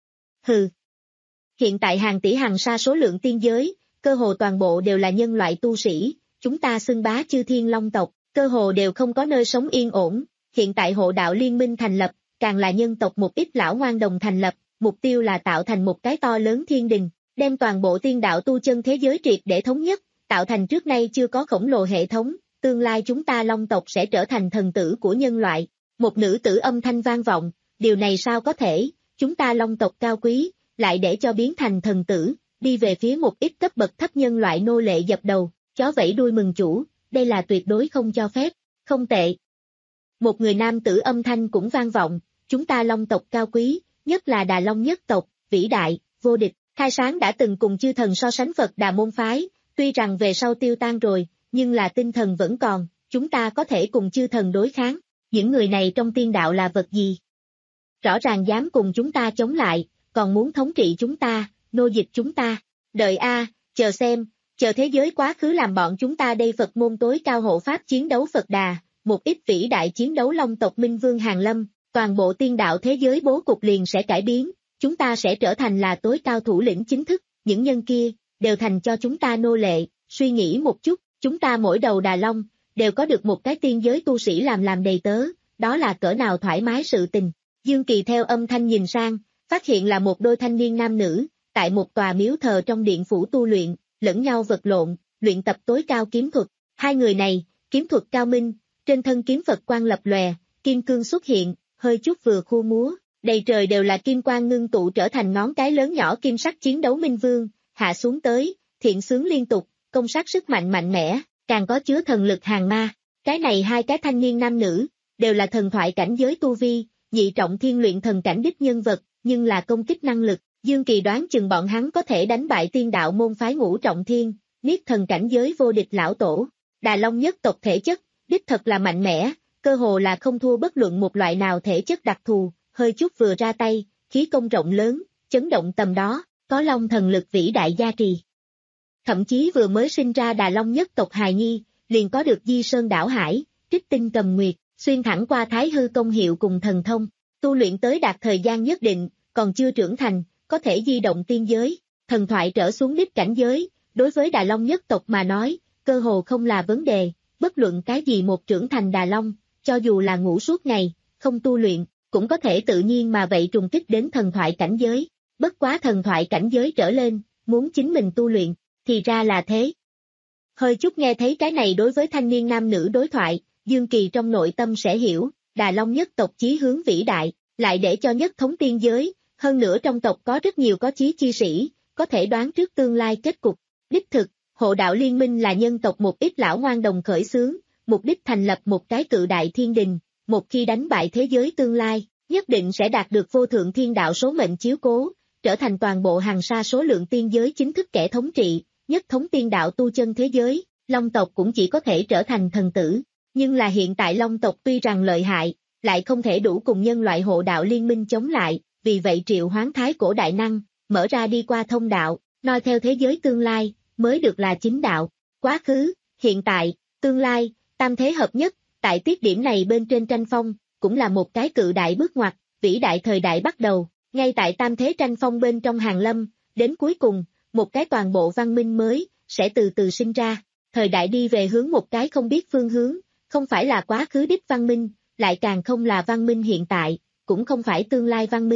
Speaker 2: Hừ. Hiện tại hàng tỷ hàng sa số lượng tiên giới, cơ hồ toàn bộ đều là nhân loại tu sĩ, chúng ta xưng bá chư thiên long tộc, cơ hồ đều không có nơi sống yên ổn, hiện tại hộ đạo liên minh thành lập, càng là nhân tộc một ít lão ngoan đồng thành lập, mục tiêu là tạo thành một cái to lớn thiên đình, đem toàn bộ tiên đạo tu chân thế giới triệt để thống nhất, tạo thành trước nay chưa có khổng lồ hệ thống, tương lai chúng ta long tộc sẽ trở thành thần tử của nhân loại. Một nữ tử âm thanh vang vọng, điều này sao có thể, chúng ta long tộc cao quý, lại để cho biến thành thần tử, đi về phía một ít cấp bậc thấp nhân loại nô lệ dập đầu, chó vẫy đuôi mừng chủ, đây là tuyệt đối không cho phép, không tệ. Một người nam tử âm thanh cũng vang vọng, chúng ta long tộc cao quý, nhất là Đà Long nhất tộc, vĩ đại, vô địch, khai sáng đã từng cùng chư thần so sánh Phật Đà môn phái, tuy rằng về sau tiêu tan rồi, nhưng là tinh thần vẫn còn, chúng ta có thể cùng chư thần đối kháng, những người này trong tiên đạo là vật gì? Rõ ràng dám cùng chúng ta chống lại, còn muốn thống trị chúng ta, nô dịch chúng ta, đợi a, chờ xem, chờ thế giới quá khứ làm bọn chúng ta đây Phật môn tối cao hộ pháp chiến đấu Phật Đà, một ít vĩ đại chiến đấu long tộc Minh Vương Hàng Lâm, toàn bộ tiên đạo thế giới bố cục liền sẽ cải biến, chúng ta sẽ trở thành là tối cao thủ lĩnh chính thức, những nhân kia, đều thành cho chúng ta nô lệ, suy nghĩ một chút, chúng ta mỗi đầu Đà Long, đều có được một cái tiên giới tu sĩ làm làm đầy tớ, đó là cỡ nào thoải mái sự tình. Dương Kỳ theo âm thanh nhìn sang, phát hiện là một đôi thanh niên nam nữ, tại một tòa miếu thờ trong điện phủ tu luyện, lẫn nhau vật lộn, luyện tập tối cao kiếm thuật. Hai người này, kiếm thuật cao minh, trên thân kiếm Phật quang lập lòe, kim cương xuất hiện, hơi chút vừa khu múa, đầy trời đều là kim quang ngưng tụ trở thành ngón cái lớn nhỏ kim sắc chiến đấu minh vương, hạ xuống tới, thiện xướng liên tục, công sát sức mạnh mạnh mẽ, càng có chứa thần lực hàng ma. Cái này hai cái thanh niên nam nữ, đều là thần thoại cảnh giới tu vi, nhị trọng thiên luyện thần cảnh đích nhân vật, nhưng là công kích năng lực, Dương Kỳ đoán chừng bọn hắn có thể đánh bại tiên đạo môn phái ngũ trọng thiên, niết thần cảnh giới vô địch lão tổ. Đà Long nhất tộc thể chất, đích thật là mạnh mẽ, cơ hồ là không thua bất luận một loại nào thể chất đặc thù, hơi chút vừa ra tay, khí công rộng lớn, chấn động tầm đó, có long thần lực vĩ đại gia trì. Thậm chí vừa mới sinh ra Đà Long nhất tộc hài nhi, liền có được Di Sơn đảo hải, trích tinh cầm nguyệt, xuyên thẳng qua thái hư công hiệu cùng thần thông, tu luyện tới đạt thời gian nhất định, còn chưa trưởng thành, có thể di động tiên giới, thần thoại trở xuống đích cảnh giới, đối với Đà Long nhất tộc mà nói, cơ hồ không là vấn đề, bất luận cái gì một trưởng thành Đà Long, cho dù là ngủ suốt ngày, không tu luyện, cũng có thể tự nhiên mà vậy trùng kích đến thần thoại cảnh giới, bất quá thần thoại cảnh giới trở lên, muốn chính mình tu luyện, thì ra là thế. Hơi chút nghe thấy cái này đối với thanh niên nam nữ đối thoại, Dương Kỳ trong nội tâm sẽ hiểu, Đà Long nhất tộc chí hướng vĩ đại, lại để cho nhất thống tiên giới, hơn nữa trong tộc có rất nhiều có chí chi sĩ, có thể đoán trước tương lai kết cục. Đích thực, hộ đạo liên minh là nhân tộc một ít lão ngoan đồng khởi xướng, mục đích thành lập một cái cự đại thiên đình, một khi đánh bại thế giới tương lai, nhất định sẽ đạt được vô thượng thiên đạo số mệnh chiếu cố, trở thành toàn bộ hàng sa số lượng tiên giới chính thức kẻ thống trị, nhất thống tiên đạo tu chân thế giới, Long tộc cũng chỉ có thể trở thành thần tử. Nhưng là hiện tại Long tộc tuy rằng lợi hại, lại không thể đủ cùng nhân loại hộ đạo liên minh chống lại, vì vậy triệu hoán thái cổ đại năng, mở ra đi qua thông đạo, noi theo thế giới tương lai, mới được là chính đạo. Quá khứ, hiện tại, tương lai, tam thế hợp nhất, tại tiết điểm này bên trên tranh phong, cũng là một cái cự đại bước ngoặt, vĩ đại thời đại bắt đầu, ngay tại tam thế tranh phong bên trong hàng lâm, đến cuối cùng, một cái toàn bộ văn minh mới, sẽ từ từ sinh ra, thời đại đi về hướng một cái không biết phương hướng, không phải là quá khứ đích văn minh, lại càng không là văn minh hiện tại, cũng không phải tương lai văn minh.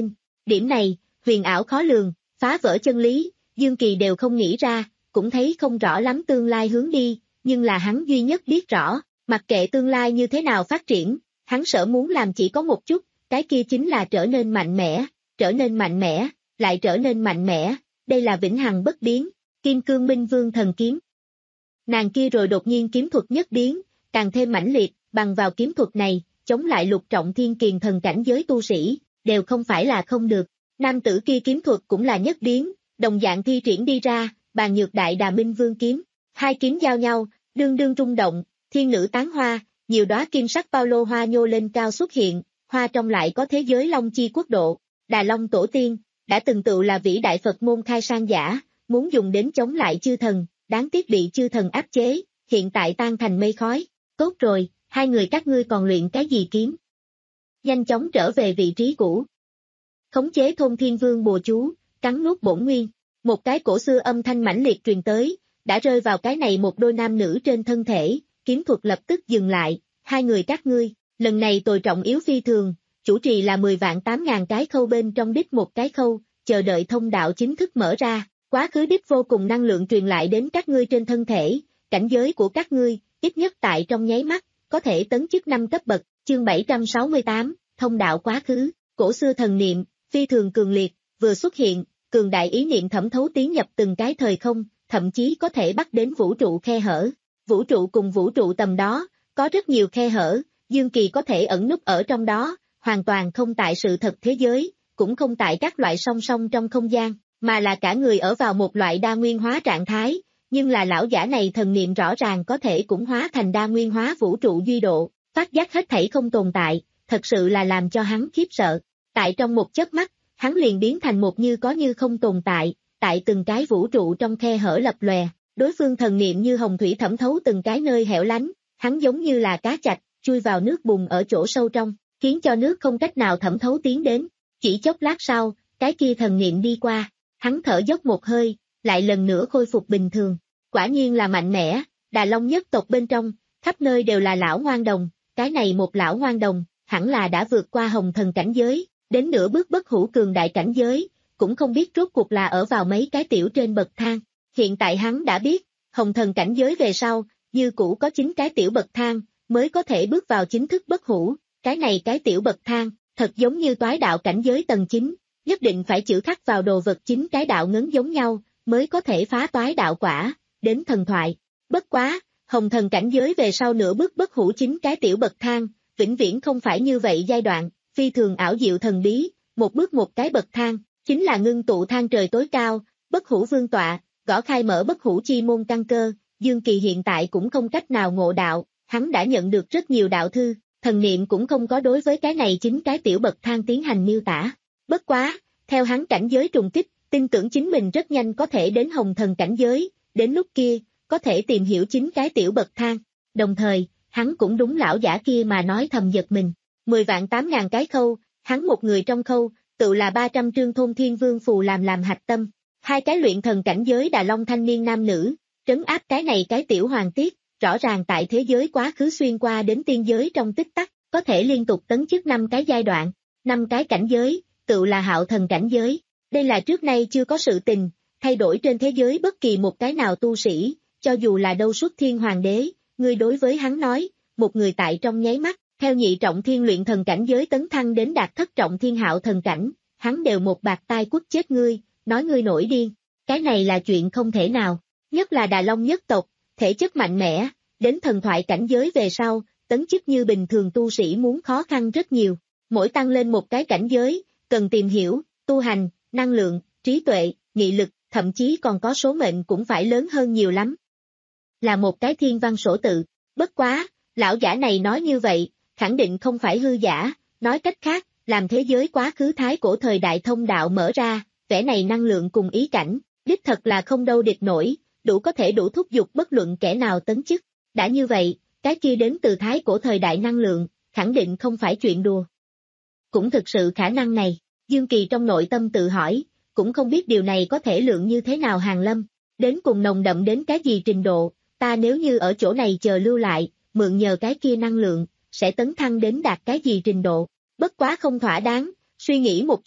Speaker 2: Điểm này, huyền ảo khó lường, phá vỡ chân lý, Dương Kỳ đều không nghĩ ra, cũng thấy không rõ lắm tương lai hướng đi, nhưng là hắn duy nhất biết rõ, mặc kệ tương lai như thế nào phát triển, hắn sở muốn làm chỉ có một chút, cái kia chính là trở nên mạnh mẽ, trở nên mạnh mẽ, lại trở nên mạnh mẽ, đây là vĩnh hằng bất biến, Kim Cương Minh Vương thần kiếm. Nàng kia rồi đột nhiên kiếm thuật nhất biến, càng thêm mãnh liệt, bằng vào kiếm thuật này, chống lại lục trọng thiên kiền thần cảnh giới tu sĩ, đều không phải là không được. Nam tử kia kiếm thuật cũng là nhất biến, đồng dạng thi triển đi ra, bàn nhược đại đà minh vương kiếm. Hai kiếm giao nhau, đương đương rung động, thiên nữ tán hoa, nhiều đóa kim sắc bao lô hoa nhô lên cao xuất hiện, hoa trong lại có thế giới long chi quốc độ. Đà Long tổ tiên, đã từng tựu là vĩ đại Phật môn khai sang giả, muốn dùng đến chống lại chư thần, đáng tiếc bị chư thần áp chế, hiện tại tan thành mây khói. Tốt rồi, hai người các ngươi còn luyện cái gì kiếm? Nhanh chóng trở về vị trí cũ. Khống chế thôn thiên vương bùa chú, cắn nuốt bổn nguyên. Một cái cổ xưa âm thanh mãnh liệt truyền tới, đã rơi vào cái này một đôi nam nữ trên thân thể, kiếm thuật lập tức dừng lại. Hai người các ngươi, lần này tồi trọng yếu phi thường, chủ trì là mười vạn tám ngàn cái khâu bên trong đích một cái khâu, chờ đợi thông đạo chính thức mở ra. Quá khứ đích vô cùng năng lượng truyền lại đến các ngươi trên thân thể, cảnh giới của các ngươi, ít nhất tại trong nháy mắt, có thể tấn chức năm cấp bậc. Chương bảy trăm sáu mươi tám, thông đạo quá khứ, cổ xưa thần niệm, phi thường cường liệt, vừa xuất hiện, cường đại ý niệm thẩm thấu tiến nhập từng cái thời không, thậm chí có thể bắt đến vũ trụ khe hở. Vũ trụ cùng vũ trụ tầm đó, có rất nhiều khe hở, Dương Kỳ có thể ẩn núp ở trong đó, hoàn toàn không tại sự thật thế giới, cũng không tại các loại song song trong không gian, mà là cả người ở vào một loại đa nguyên hóa trạng thái, nhưng là lão giả này thần niệm rõ ràng có thể cũng hóa thành đa nguyên hóa vũ trụ duy độ, phát giác hết thảy không tồn tại, thật sự là làm cho hắn khiếp sợ. Tại trong một chớp mắt, hắn liền biến thành một như có như không tồn tại, tại từng cái vũ trụ trong khe hở lập lòe, đối phương thần niệm như hồng thủy thẩm thấu từng cái nơi hẻo lánh, hắn giống như là cá chạch, chui vào nước bùn ở chỗ sâu trong, khiến cho nước không cách nào thẩm thấu tiến đến. Chỉ chốc lát sau, cái kia thần niệm đi qua, hắn thở dốc một hơi, lại lần nữa khôi phục bình thường. Quả nhiên là mạnh mẽ, Đà Long nhất tộc bên trong, khắp nơi đều là lão ngoan đồng, cái này một lão ngoan đồng, hẳn là đã vượt qua hồng thần cảnh giới, đến nửa bước bất hủ cường đại cảnh giới, cũng không biết rốt cuộc là ở vào mấy cái tiểu trên bậc thang. Hiện tại hắn đã biết, hồng thần cảnh giới về sau, như cũ có chín cái tiểu bậc thang, mới có thể bước vào chính thức bất hủ, cái này cái tiểu bậc thang, thật giống như toái đạo cảnh giới tầng chín, nhất định phải chữ khắc vào đồ vật chín cái đạo ngấn giống nhau, mới có thể phá toái đạo quả, đến thần thoại. Bất quá, hồng thần cảnh giới về sau nửa bước bất hủ chín cái tiểu bậc thang, vĩnh viễn không phải như vậy giai đoạn, phi thường ảo diệu thần bí, một bước một cái bậc thang, chính là ngưng tụ thang trời tối cao, bất hủ vương tọa, gõ khai mở bất hủ chi môn căn cơ. Dương Kỳ hiện tại cũng không cách nào ngộ đạo, hắn đã nhận được rất nhiều đạo thư, thần niệm cũng không có đối với cái này chính cái tiểu bậc thang tiến hành miêu tả. Bất quá, theo hắn cảnh giới trùng kích, tin tưởng chính mình rất nhanh có thể đến hồng thần cảnh giới, đến lúc kia, có thể tìm hiểu chính cái tiểu bậc thang. Đồng thời, hắn cũng đúng lão giả kia mà nói thầm giật mình. Mười vạn tám ngàn cái khâu, hắn một người trong khâu, tự là ba trăm trương thôn thiên vương phù làm làm hạch tâm. Hai cái luyện thần cảnh giới Đà Long thanh niên nam nữ, trấn áp cái này cái tiểu hoàng tiết, rõ ràng tại thế giới quá khứ xuyên qua đến tiên giới trong tích tắc, có thể liên tục tấn chức năm cái giai đoạn, năm cái cảnh giới, tự là hạo thần cảnh giới. Đây là trước nay chưa có sự tình, thay đổi trên thế giới bất kỳ một cái nào tu sĩ, cho dù là đâu xuất thiên hoàng đế, người đối với hắn nói, một người tại trong nháy mắt, theo nhị trọng thiên luyện thần cảnh giới tấn thăng đến đạt thất trọng thiên hạo thần cảnh, hắn đều một bạt tai quất chết ngươi, nói ngươi nổi điên, cái này là chuyện không thể nào, nhất là Đà Long nhất tộc, thể chất mạnh mẽ, đến thần thoại cảnh giới về sau, tấn chức như bình thường tu sĩ muốn khó khăn rất nhiều, mỗi tăng lên một cái cảnh giới, cần tìm hiểu, tu hành, năng lượng, trí tuệ, nghị lực, thậm chí còn có số mệnh cũng phải lớn hơn nhiều lắm. Là một cái thiên văn sổ tự, bất quá, lão giả này nói như vậy, khẳng định không phải hư giả, nói cách khác, làm thế giới quá khứ thái cổ thời đại thông đạo mở ra, vẻ này năng lượng cùng ý cảnh, đích thật là không đâu địch nổi, đủ có thể đủ thúc giục bất luận kẻ nào tấn chức. Đã như vậy, cái kia đến từ thái cổ thời đại năng lượng, khẳng định không phải chuyện đùa. Cũng thực sự khả năng này, Dương Kỳ trong nội tâm tự hỏi, cũng không biết điều này có thể lượng như thế nào Hàn Lâm, đến cùng nồng đậm đến cái gì trình độ, ta nếu như ở chỗ này chờ lưu lại, mượn nhờ cái kia năng lượng, sẽ tấn thăng đến đạt cái gì trình độ, bất quá không thỏa đáng, suy nghĩ một chút,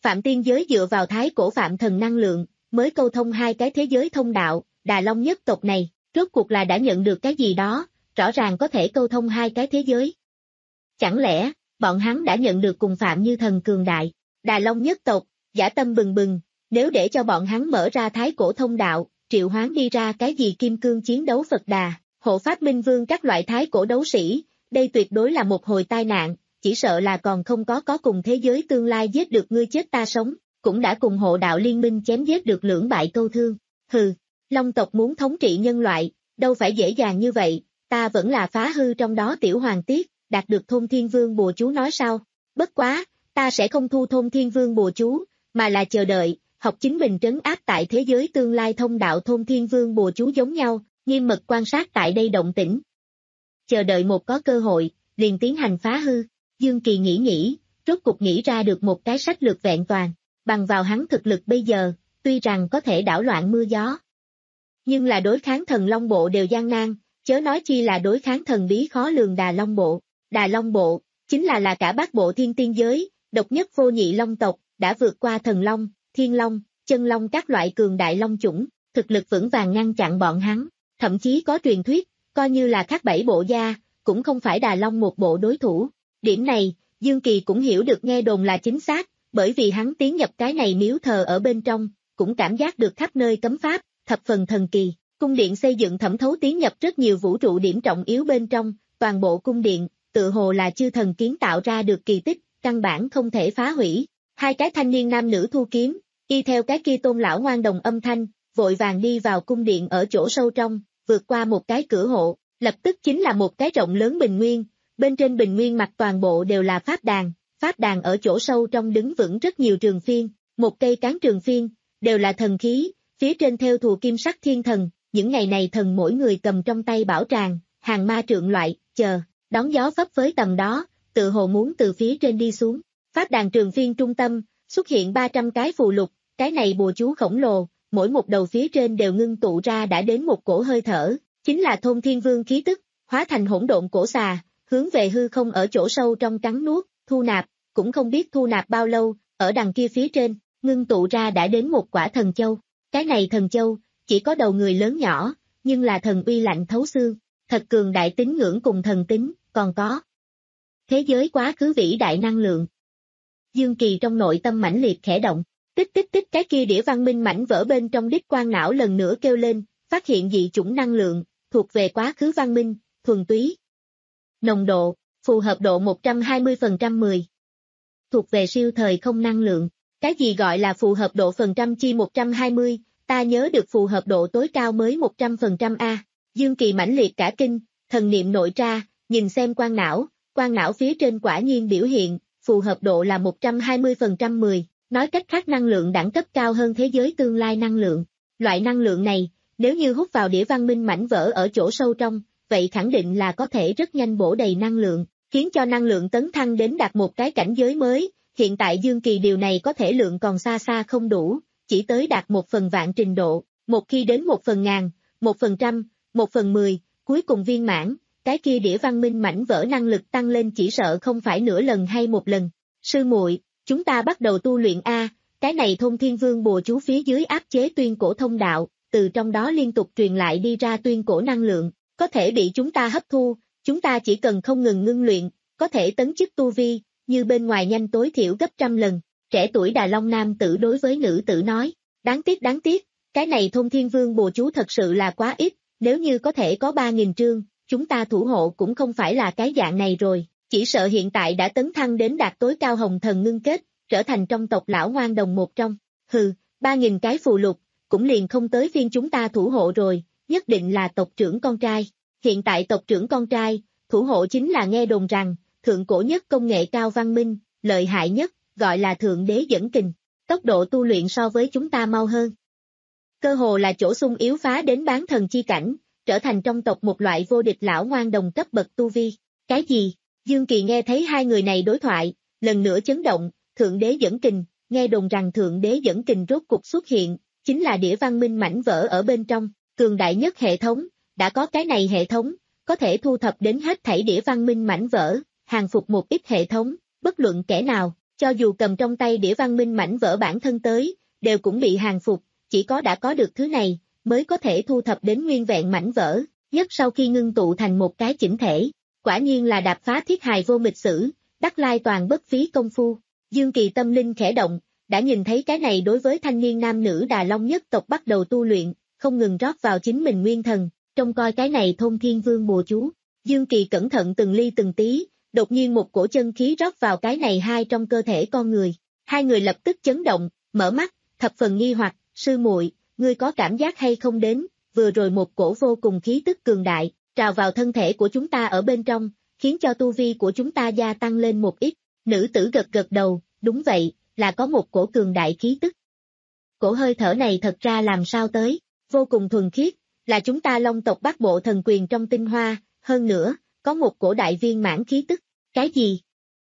Speaker 2: Phạm tiên giới dựa vào thái cổ phạm thần năng lượng, mới câu thông hai cái thế giới thông đạo, Đà Long nhất tộc này, rốt cuộc là đã nhận được cái gì đó, rõ ràng có thể câu thông hai cái thế giới. Chẳng lẽ, bọn hắn đã nhận được cùng Phạm Như Thần cường đại, Đà Long nhất tộc, dã tâm bừng bừng, nếu để cho bọn hắn mở ra thái cổ thông đạo, triệu hoán đi ra cái gì kim cương chiến đấu Phật Đà, hộ pháp minh vương các loại thái cổ đấu sĩ, đây tuyệt đối là một hồi tai nạn, chỉ sợ là còn không có có cùng thế giới tương lai giết được ngươi chết ta sống, cũng đã cùng hộ đạo liên minh chém giết được lưỡng bại câu thương. Hừ, Long tộc muốn thống trị nhân loại, đâu phải dễ dàng như vậy, ta vẫn là phá hư trong đó tiểu hoàng tiết, đạt được thôn thiên vương bùa chú nói sao, bất quá, ta sẽ không thu thôn thiên vương bùa chú, mà là chờ đợi, học chính mình trấn áp tại thế giới tương lai thông đạo thôn thiên vương bùa chú giống nhau, nghiêm mật quan sát tại đây động tĩnh. Chờ đợi một có cơ hội, liền tiến hành phá hư, Dương Kỳ nghĩ nghĩ, rốt cục nghĩ ra được một cái sách lược vẹn toàn, bằng vào hắn thực lực bây giờ, tuy rằng có thể đảo loạn mưa gió. Nhưng là đối kháng thần Long Bộ đều gian nan, chớ nói chi là đối kháng thần bí khó lường Đà Long Bộ. Đà Long Bộ, chính là là cả bát bộ thiên tiên giới, độc nhất vô nhị Long tộc, đã vượt qua thần Long, Thiên Long, Chân Long các loại cường đại Long chủng, thực lực vững vàng ngăn chặn bọn hắn, thậm chí có truyền thuyết, coi như là các bảy bộ gia, cũng không phải Đà Long một bộ đối thủ. Điểm này, Dương Kỳ cũng hiểu được nghe đồn là chính xác, bởi vì hắn tiến nhập cái này miếu thờ ở bên trong, cũng cảm giác được khắp nơi cấm pháp, thập phần thần kỳ. Cung điện xây dựng thẩm thấu tiến nhập rất nhiều vũ trụ điểm trọng yếu bên trong, toàn bộ cung điện, tự hồ là chư thần kiến tạo ra được kỳ tích, căn bản không thể phá hủy. Hai cái thanh niên nam nữ thu kiếm, y theo cái kia tôn lão ngoan đồng âm thanh, vội vàng đi vào cung điện ở chỗ sâu trong, vượt qua một cái cửa hộ, lập tức chính là một cái rộng lớn bình nguyên, bên trên bình nguyên mặt toàn bộ đều là pháp đàn, pháp đàn ở chỗ sâu trong đứng vững rất nhiều trường phiên, một cây cán trường phiên, đều là thần khí, phía trên theo thù kim sắc thiên thần, những ngày này thần mỗi người cầm trong tay bảo tràng, hàng ma trượng loại, chờ, đón gió phấp với tầm đó, tự hồ muốn từ phía trên đi xuống. Pháp đàn trường phiên trung tâm, xuất hiện ba trăm cái phù lục, cái này bùa chú khổng lồ, mỗi một đầu phía trên đều ngưng tụ ra đã đến một cổ hơi thở, chính là thôn thiên vương khí tức, hóa thành hỗn độn cổ xà, hướng về hư không ở chỗ sâu trong cắn nuốt, thu nạp, cũng không biết thu nạp bao lâu, ở đằng kia phía trên, ngưng tụ ra đã đến một quả thần châu. Cái này thần châu, chỉ có đầu người lớn nhỏ, nhưng là thần uy lạnh thấu xương, thật cường đại tín ngưỡng cùng thần tính, còn có thế giới quá khứ vĩ đại năng lượng. Dương Kỳ trong nội tâm mãnh liệt khẽ động, tích tích tích cái kia đĩa văn minh mảnh vỡ bên trong đích quang não lần nữa kêu lên, phát hiện dị chủng năng lượng, thuộc về quá khứ văn minh, thuần túy. Nồng độ, phù hợp độ một trăm hai mươi phần trăm mười. Thuộc về siêu thời không năng lượng, cái gì gọi là phù hợp độ phần trăm chi một trăm hai mươi, ta nhớ được phù hợp độ tối cao mới một trăm phần trăm A. Dương Kỳ mãnh liệt cả kinh, thần niệm nội tra, nhìn xem quang não, quang não phía trên quả nhiên biểu hiện, phù hợp độ là một trăm hai mươi phần trăm mười, nói cách khác năng lượng đẳng cấp cao hơn thế giới tương lai năng lượng. Loại năng lượng này, nếu như hút vào đĩa văn minh mảnh vỡ ở chỗ sâu trong, vậy khẳng định là có thể rất nhanh bổ đầy năng lượng, khiến cho năng lượng tấn thăng đến đạt một cái cảnh giới mới. Hiện tại Dương Kỳ điều này có thể lượng còn xa xa không đủ, chỉ tới đạt một phần vạn trình độ, một khi đến một phần ngàn, một phần trăm, một phần mười, cuối cùng viên mãn, cái kia đĩa văn minh mảnh vỡ năng lực tăng lên chỉ sợ không phải nửa lần hay một lần. Sư muội, chúng ta bắt đầu tu luyện A, cái này thôn thiên vương bùa chú phía dưới áp chế tuyên cổ thông đạo, từ trong đó liên tục truyền lại đi ra tuyên cổ năng lượng, có thể bị chúng ta hấp thu, chúng ta chỉ cần không ngừng ngưng luyện, có thể tấn chức tu vi, như bên ngoài nhanh tối thiểu gấp trăm lần. Trẻ tuổi Đà Long nam tử đối với nữ tử nói, đáng tiếc đáng tiếc, cái này thôn thiên vương bùa chú thật sự là quá ít, nếu như có thể có ba nghìn trương, chúng ta thủ hộ cũng không phải là cái dạng này rồi, chỉ sợ hiện tại đã tấn thăng đến đạt tối cao hồng thần ngưng kết, trở thành trong tộc lão ngoan đồng một trong. Hừ, ba nghìn cái phù lục, cũng liền không tới phiên chúng ta thủ hộ rồi, nhất định là tộc trưởng con trai. Hiện tại tộc trưởng con trai, thủ hộ chính là nghe đồn rằng, thượng cổ nhất công nghệ cao văn minh, lợi hại nhất, gọi là thượng đế dẫn kình, tốc độ tu luyện so với chúng ta mau hơn. Cơ hồ là chỗ sung yếu phá đến bán thần chi cảnh, trở thành trong tộc một loại vô địch lão ngoan đồng cấp bậc tu vi. Cái gì? Dương Kỳ nghe thấy hai người này đối thoại, lần nữa chấn động, thượng đế dẫn kình, nghe đồn rằng thượng đế dẫn kình rốt cục xuất hiện, chính là đĩa văn minh mảnh vỡ ở bên trong, cường đại nhất hệ thống, đã có cái này hệ thống, có thể thu thập đến hết thảy đĩa văn minh mảnh vỡ, hàng phục một ít hệ thống, bất luận kẻ nào, Cho dù cầm trong tay đĩa văn minh mảnh vỡ bản thân tới, đều cũng bị hàng phục, chỉ có đã có được thứ này, mới có thể thu thập đến nguyên vẹn mảnh vỡ, nhất sau khi ngưng tụ thành một cái chỉnh thể. Quả nhiên là đạp phá thiết hài vô mịch sử, đắc lai toàn bất phí công phu. Dương Kỳ tâm linh khẽ động, đã nhìn thấy cái này đối với thanh niên nam nữ Đà Long nhất tộc bắt đầu tu luyện, không ngừng rót vào chính mình nguyên thần, trông coi cái này thôn thiên vương bùa chú. Dương Kỳ cẩn thận từng ly từng tí, đột nhiên một cổ chân khí rót vào cái này hai trong cơ thể con người. Hai người lập tức chấn động, mở mắt, thập phần nghi hoặc, sư muội, ngươi có cảm giác hay không đến, vừa rồi một cổ vô cùng khí tức cường đại, trào vào thân thể của chúng ta ở bên trong, khiến cho tu vi của chúng ta gia tăng lên một ít. Nữ tử gật gật đầu, đúng vậy, là có một cổ cường đại khí tức. Cổ hơi thở này thật ra làm sao tới, vô cùng thuần khiết, là chúng ta Long tộc Bát Bộ thần quyền trong tinh hoa, hơn nữa, có một cổ đại viên mãn khí tức. Cái gì?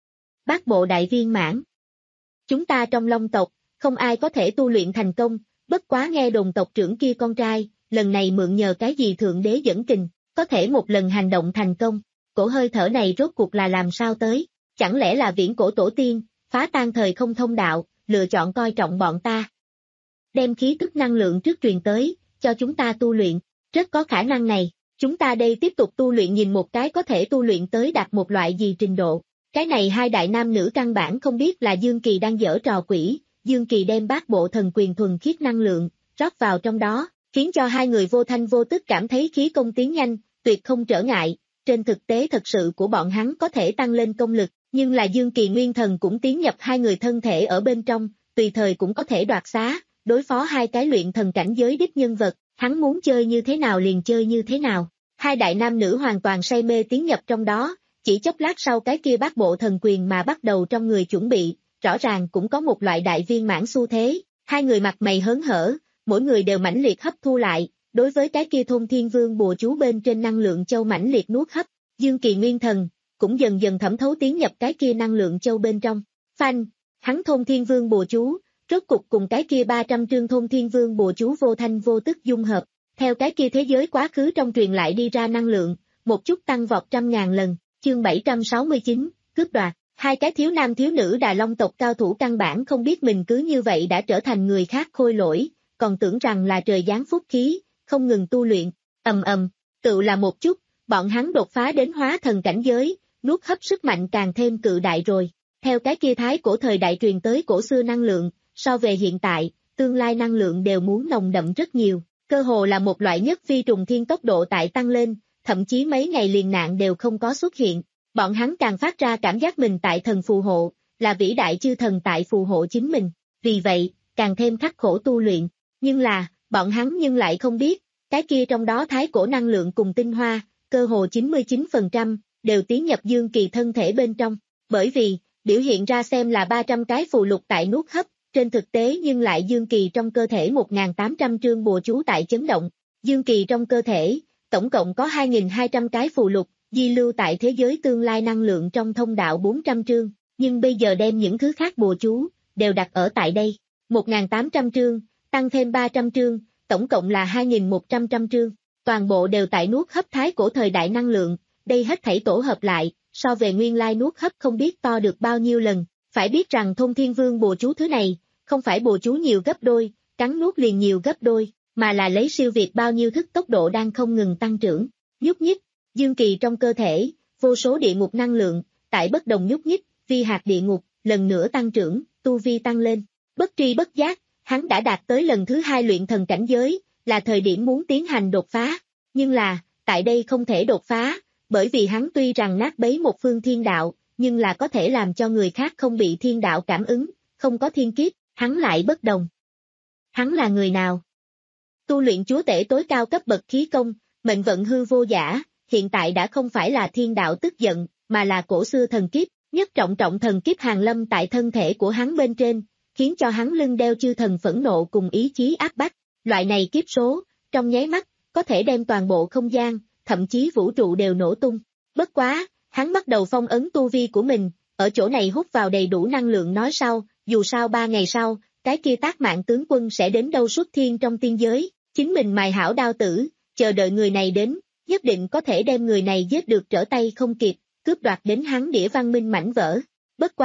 Speaker 2: Bát Bộ đại viên mãn. Chúng ta trong Long tộc, không ai có thể tu luyện thành công, bất quá nghe đồn tộc trưởng kia con trai, lần này mượn nhờ cái gì thượng đế dẫn kình, có thể một lần hành động thành công. Cổ hơi thở này rốt cuộc là làm sao tới? Chẳng lẽ là viễn cổ tổ tiên, phá tan thời không thông đạo, lựa chọn coi trọng bọn ta? Đem khí tức năng lượng trước truyền tới, cho chúng ta tu luyện, rất có khả năng này. Chúng ta đây tiếp tục tu luyện nhìn một cái có thể tu luyện tới đạt một loại gì trình độ. Cái này hai đại nam nữ căn bản không biết là Dương Kỳ đang giở trò quỷ, Dương Kỳ đem Bát Bộ thần quyền thuần khiết năng lượng, rót vào trong đó, khiến cho hai người vô thanh vô tức cảm thấy khí công tiến nhanh, tuyệt không trở ngại. Trên thực tế thật sự của bọn hắn có thể tăng lên công lực, nhưng là Dương Kỳ nguyên thần cũng tiến nhập hai người thân thể ở bên trong, tùy thời cũng có thể đoạt xá, đối phó hai cái luyện thần cảnh giới đích nhân vật, hắn muốn chơi như thế nào liền chơi như thế nào. Hai đại nam nữ hoàn toàn say mê tiến nhập trong đó, chỉ chốc lát sau cái kia Bát Bộ thần quyền mà bắt đầu trong người chuẩn bị, rõ ràng cũng có một loại đại viên mãn xu thế, hai người mặt mày hớn hở, mỗi người đều mãnh liệt hấp thu lại, đối với cái kia thôn thiên vương bùa chú bên trên năng lượng châu mãnh liệt nuốt hấp, Dương Kỳ nguyên thần, cũng dần dần thẩm thấu tiến nhập cái kia năng lượng châu bên trong. Phanh, hắn thôn thiên vương bùa chú, rốt cục cùng cái kia ba trăm trương thôn thiên vương bùa chú vô thanh vô tức dung hợp, theo cái kia thế giới quá khứ trong truyền lại đi ra năng lượng, một chút tăng vọt trăm ngàn lần. Chương bảy trăm sáu mươi chín, cướp đoạt. Hai cái thiếu nam thiếu nữ Đà Long tộc cao thủ căn bản không biết mình cứ như vậy đã trở thành người khác khôi lỗi, còn tưởng rằng là trời giáng phúc khí, không ngừng tu luyện, ầm ầm, tự là một chút, bọn hắn đột phá đến hóa thần cảnh giới, nuốt hấp sức mạnh càng thêm cự đại rồi. Theo cái kia thái cổ thời đại truyền tới cổ xưa năng lượng, so về hiện tại, tương lai năng lượng đều muốn nồng đậm rất nhiều, cơ hồ là một loại nhất phi trùng thiên tốc độ tại tăng lên, thậm chí mấy ngày liền nạn đều không có xuất hiện. Bọn hắn càng phát ra cảm giác mình tại thần phù hộ, là vĩ đại chư thần tại phù hộ chính mình, vì vậy, càng thêm khắc khổ tu luyện. Nhưng là, bọn hắn nhưng lại không biết, cái kia trong đó thái cổ năng lượng cùng tinh hoa, cơ hồ chín mươi chín phần trăm, đều tiến nhập Dương Kỳ thân thể bên trong, bởi vì, biểu hiện ra xem là ba trăm cái phù lục tại nuốt hấp, trên thực tế nhưng lại Dương Kỳ trong cơ thể một nghìn tám trăm trương bùa chú tại chấn động. Dương Kỳ trong cơ thể, tổng cộng có hai nghìn hai trăm cái phù lục, di lưu tại thế giới tương lai năng lượng trong thông đạo bốn trăm trương, nhưng bây giờ đem những thứ khác bùa chú, đều đặt ở tại đây, một nghìn tám trăm trương, tăng thêm ba trăm trương, tổng cộng là hai nghìn một trăm trăm trương, toàn bộ đều tại nuốt hấp thái cổ thời đại năng lượng, đây hết thảy tổ hợp lại, so về nguyên lai nuốt hấp không biết to được bao nhiêu lần, phải biết rằng thôn thiên vương bùa chú thứ này, không phải bùa chú nhiều gấp đôi, cắn nuốt liền nhiều gấp đôi, mà là lấy siêu việt bao nhiêu thức tốc độ đang không ngừng tăng trưởng, nhúc nhích, Dương Kỳ trong cơ thể, vô số địa ngục năng lượng, tại bất đồng nhúc nhích, vi hạt địa ngục, lần nữa tăng trưởng, tu vi tăng lên, bất tri bất giác, hắn đã đạt tới lần thứ hai luyện thần cảnh giới, là thời điểm muốn tiến hành đột phá, nhưng là, tại đây không thể đột phá, bởi vì hắn tuy rằng nát bấy một phương thiên đạo, nhưng là có thể làm cho người khác không bị thiên đạo cảm ứng, không có thiên kiếp, hắn lại bất đồng. Hắn là người nào? Tu luyện chúa tể tối cao cấp bậc khí công, mệnh vận hư vô giả, hiện tại đã không phải là thiên đạo tức giận, mà là cổ xưa thần kiếp, nhất trọng trọng thần kiếp hàng lâm tại thân thể của hắn bên trên, khiến cho hắn lưng đeo chư thần phẫn nộ cùng ý chí áp bách, loại này kiếp số, trong nháy mắt, có thể đem toàn bộ không gian, thậm chí vũ trụ đều nổ tung. Bất quá, hắn bắt đầu phong ấn tu vi của mình, ở chỗ này hút vào đầy đủ năng lượng nói sau, dù sao ba ngày sau, cái kia Tác Mạng tướng quân sẽ đến đâu xuất thiên trong tiên giới, chính mình mài hảo đao tử, chờ đợi người này đến, nhất định có thể đem người này giết được trở tay không kịp, cướp đoạt đến hắn đĩa văn minh mảnh vỡ. Bất quá,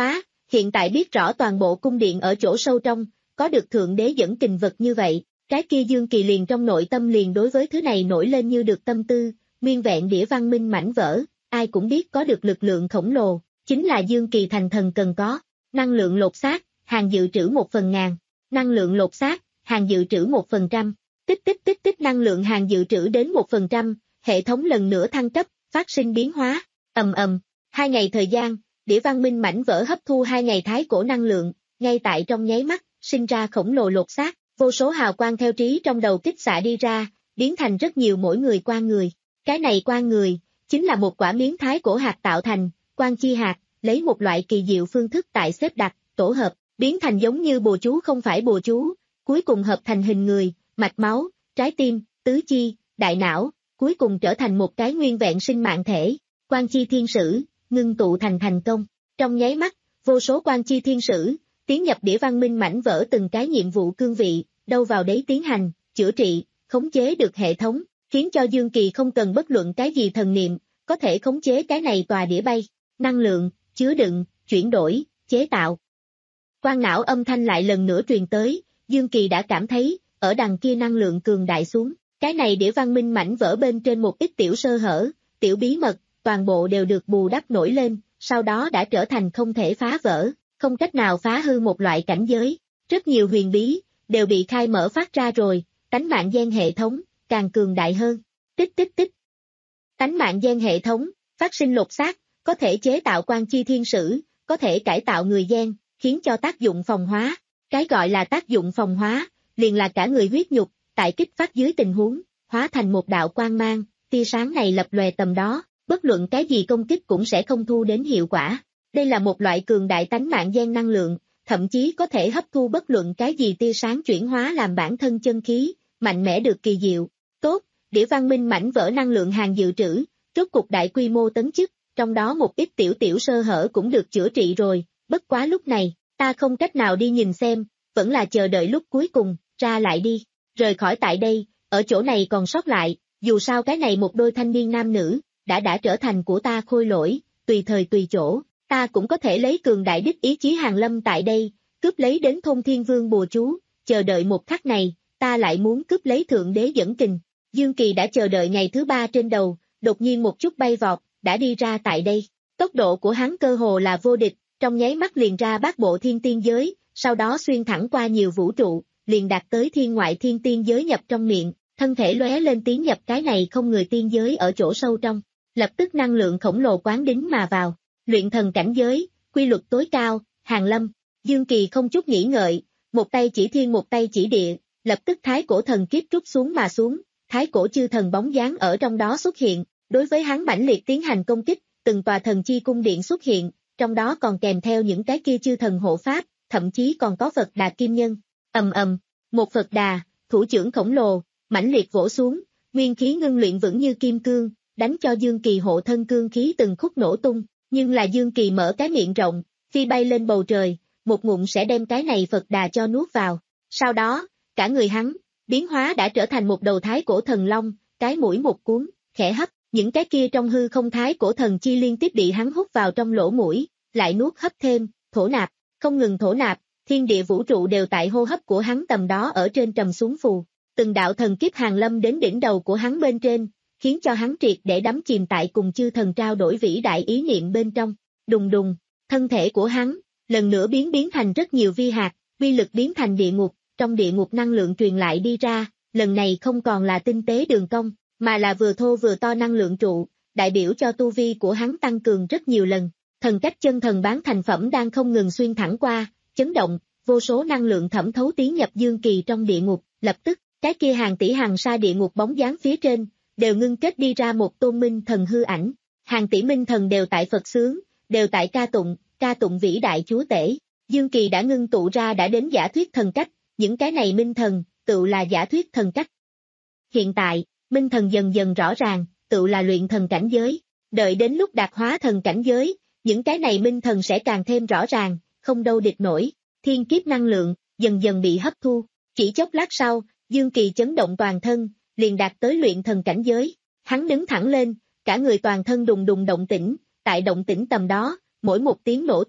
Speaker 2: hiện tại biết rõ toàn bộ cung điện ở chỗ sâu trong, có được thượng đế dẫn kình vật như vậy, cái kia Dương Kỳ liền trong nội tâm liền đối với thứ này nổi lên như được tâm tư, nguyên vẹn đĩa văn minh mảnh vỡ, ai cũng biết có được lực lượng khổng lồ, chính là Dương Kỳ thành thần cần có, năng lượng lột xác, hàng dự trữ một phần ngàn, năng lượng lột xác, hàng dự trữ một phần trăm, tích tích tích tích năng lượng hàng dự trữ đến một phần trăm, hệ thống lần nữa thăng cấp, phát sinh biến hóa, ầm ầm, hai ngày thời gian, đĩa văn minh mảnh vỡ hấp thu hai ngày thái cổ năng lượng, ngay tại trong nháy mắt, sinh ra khổng lồ lột xác, vô số hào quang theo trí trong đầu kích xạ đi ra, biến thành rất nhiều mỗi người quan người, cái này quan người, chính là một quả miếng thái cổ hạt tạo thành, quan chi hạt, lấy một loại kỳ diệu phương thức tại xếp đặt, tổ hợp, biến thành giống như bùa chú không phải bùa chú, cuối cùng hợp thành hình người, mạch máu, trái tim, tứ chi, đại não, cuối cùng trở thành một cái nguyên vẹn sinh mạng thể, quan chi thiên sử, ngưng tụ thành thành công. Trong nháy mắt, vô số quan chi thiên sử, tiến nhập đĩa văn minh mảnh vỡ từng cái nhiệm vụ cương vị, đâu vào đấy tiến hành, chữa trị, khống chế được hệ thống, khiến cho Dương Kỳ không cần bất luận cái gì thần niệm, có thể khống chế cái này tòa đĩa bay, năng lượng, chứa đựng, chuyển đổi, chế tạo. Quang não âm thanh lại lần nữa truyền tới, Dương Kỳ đã cảm thấy, ở đằng kia năng lượng cường đại xuống, cái này đĩa văn minh mảnh vỡ bên trên một ít tiểu sơ hở, tiểu bí mật, toàn bộ đều được bù đắp nổi lên, sau đó đã trở thành không thể phá vỡ, không cách nào phá hư một loại cảnh giới. Rất nhiều huyền bí, đều bị khai mở phát ra rồi, tánh mạng gen hệ thống, càng cường đại hơn. Tích tích tích. Tánh mạng gen hệ thống, phát sinh lột xác, có thể chế tạo quan chi thiên sử, có thể cải tạo người gen, khiến cho tác dụng phòng hóa. Cái gọi là tác dụng phòng hóa, liền là cả người huyết nhục, tại kích phát dưới tình huống, hóa thành một đạo quang mang, tia sáng này lập lòe tầm đó, bất luận cái gì công kích cũng sẽ không thu đến hiệu quả. Đây là một loại cường đại tánh mạng gen năng lượng, thậm chí có thể hấp thu bất luận cái gì tia sáng chuyển hóa làm bản thân chân khí, mạnh mẽ được kỳ diệu. Tốt, đĩa văn minh mảnh vỡ năng lượng hàng dự trữ, rốt cục đại quy mô tấn chức, trong đó một ít tiểu tiểu sơ hở cũng được chữa trị rồi, bất quá lúc này, ta không cách nào đi nhìn xem, vẫn là chờ đợi lúc cuối cùng, ra lại đi, rời khỏi tại đây, ở chỗ này còn sót lại, dù sao cái này một đôi thanh niên nam nữ, đã đã trở thành của ta khôi lỗi, tùy thời tùy chỗ, ta cũng có thể lấy cường đại đích ý chí hàng lâm tại đây, cướp lấy đến thôn thiên vương bùa chú, chờ đợi một khắc này, ta lại muốn cướp lấy thượng đế dẫn kình. Dương Kỳ đã chờ đợi ngày thứ ba trên đầu, đột nhiên một chút bay vọt, đã đi ra tại đây, tốc độ của hắn cơ hồ là vô địch, trong nháy mắt liền ra bát bộ thiên tiên giới, sau đó xuyên thẳng qua nhiều vũ trụ, liền đạt tới thiên ngoại thiên tiên giới nhập trong miệng, thân thể lóe lên tiến nhập cái này không người tiên giới ở chỗ sâu trong, lập tức năng lượng khổng lồ quán đính mà vào, luyện thần cảnh giới, quy luật tối cao, hàng lâm, Dương Kỳ không chút nghĩ ngợi, một tay chỉ thiên một tay chỉ địa, lập tức thái cổ thần kiếp trút xuống mà xuống, thái cổ chư thần bóng dáng ở trong đó xuất hiện, đối với hắn mãnh liệt tiến hành công kích, từng tòa thần chi cung điện xuất hiện, trong đó còn kèm theo những cái kia chư thần hộ pháp, thậm chí còn có Phật Đà Kim Nhân, ầm ầm, một Phật Đà, thủ trưởng khổng lồ, mãnh liệt vỗ xuống, nguyên khí ngưng luyện vững như kim cương, đánh cho Dương Kỳ hộ thân cương khí từng khúc nổ tung, nhưng là Dương Kỳ mở cái miệng rộng, phi bay lên bầu trời, một ngụm sẽ đem cái này Phật Đà cho nuốt vào, sau đó, cả người hắn, biến hóa đã trở thành một đầu thái cổ thần long, cái mũi một cuốn, khẽ hấp, những cái kia trong hư không thái cổ thần chi liên tiếp bị hắn hút vào trong lỗ mũi, lại nuốt hấp thêm, thổ nạp, không ngừng thổ nạp, thiên địa vũ trụ đều tại hô hấp của hắn tầm đó ở trên trầm xuống phù, từng đạo thần kiếp hàng lâm đến đỉnh đầu của hắn bên trên, khiến cho hắn triệt để đắm chìm tại cùng chư thần trao đổi vĩ đại ý niệm bên trong, đùng đùng, thân thể của hắn, lần nữa biến biến thành rất nhiều vi hạt, vi lực biến thành địa ngục, trong địa ngục năng lượng truyền lại đi ra, lần này không còn là tinh tế đường cong, mà là vừa thô vừa to năng lượng trụ, đại biểu cho tu vi của hắn tăng cường rất nhiều lần, thần cách chân thần bán thành phẩm đang không ngừng xuyên thẳng qua, chấn động, vô số năng lượng thẩm thấu tiến nhập Dương Kỳ trong địa ngục, lập tức, cái kia hàng tỷ hàng sa địa ngục bóng dáng phía trên, đều ngưng kết đi ra một tôn minh thần hư ảnh, hàng tỷ minh thần đều tại Phật xướng, đều tại ca tụng, ca tụng vĩ đại chúa tể, Dương Kỳ đã ngưng tụ ra đã đến giả thuyết thần cách, những cái này minh thần, tự là giả thuyết thần cách. Hiện tại, minh thần dần dần rõ ràng, tự là luyện thần cảnh giới, đợi đến lúc đạt hóa thần cảnh giới, những cái này minh thần sẽ càng thêm rõ ràng, không đâu địch nổi, thiên kiếp năng lượng, dần dần bị hấp thu, chỉ chốc lát sau, Dương Kỳ chấn động toàn thân, liền đạt tới luyện thần cảnh giới, hắn đứng thẳng lên, cả người toàn thân đùng đùng động tĩnh, tại động tĩnh tầm đó, mỗi một tiếng nổ tung,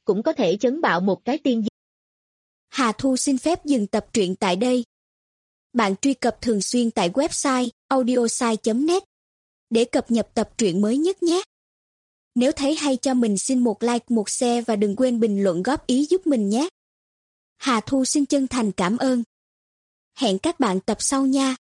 Speaker 2: cũng có thể chấn bạo một cái tiên.
Speaker 3: Hà Thu xin phép dừng tập truyện tại đây. Bạn truy cập thường xuyên tại website audiosai chấm net để cập nhật tập truyện mới nhất nhé. Nếu thấy hay cho mình xin một like, một share và đừng quên bình luận góp ý giúp mình nhé. Hà Thu xin chân thành cảm ơn. Hẹn các bạn tập sau nha.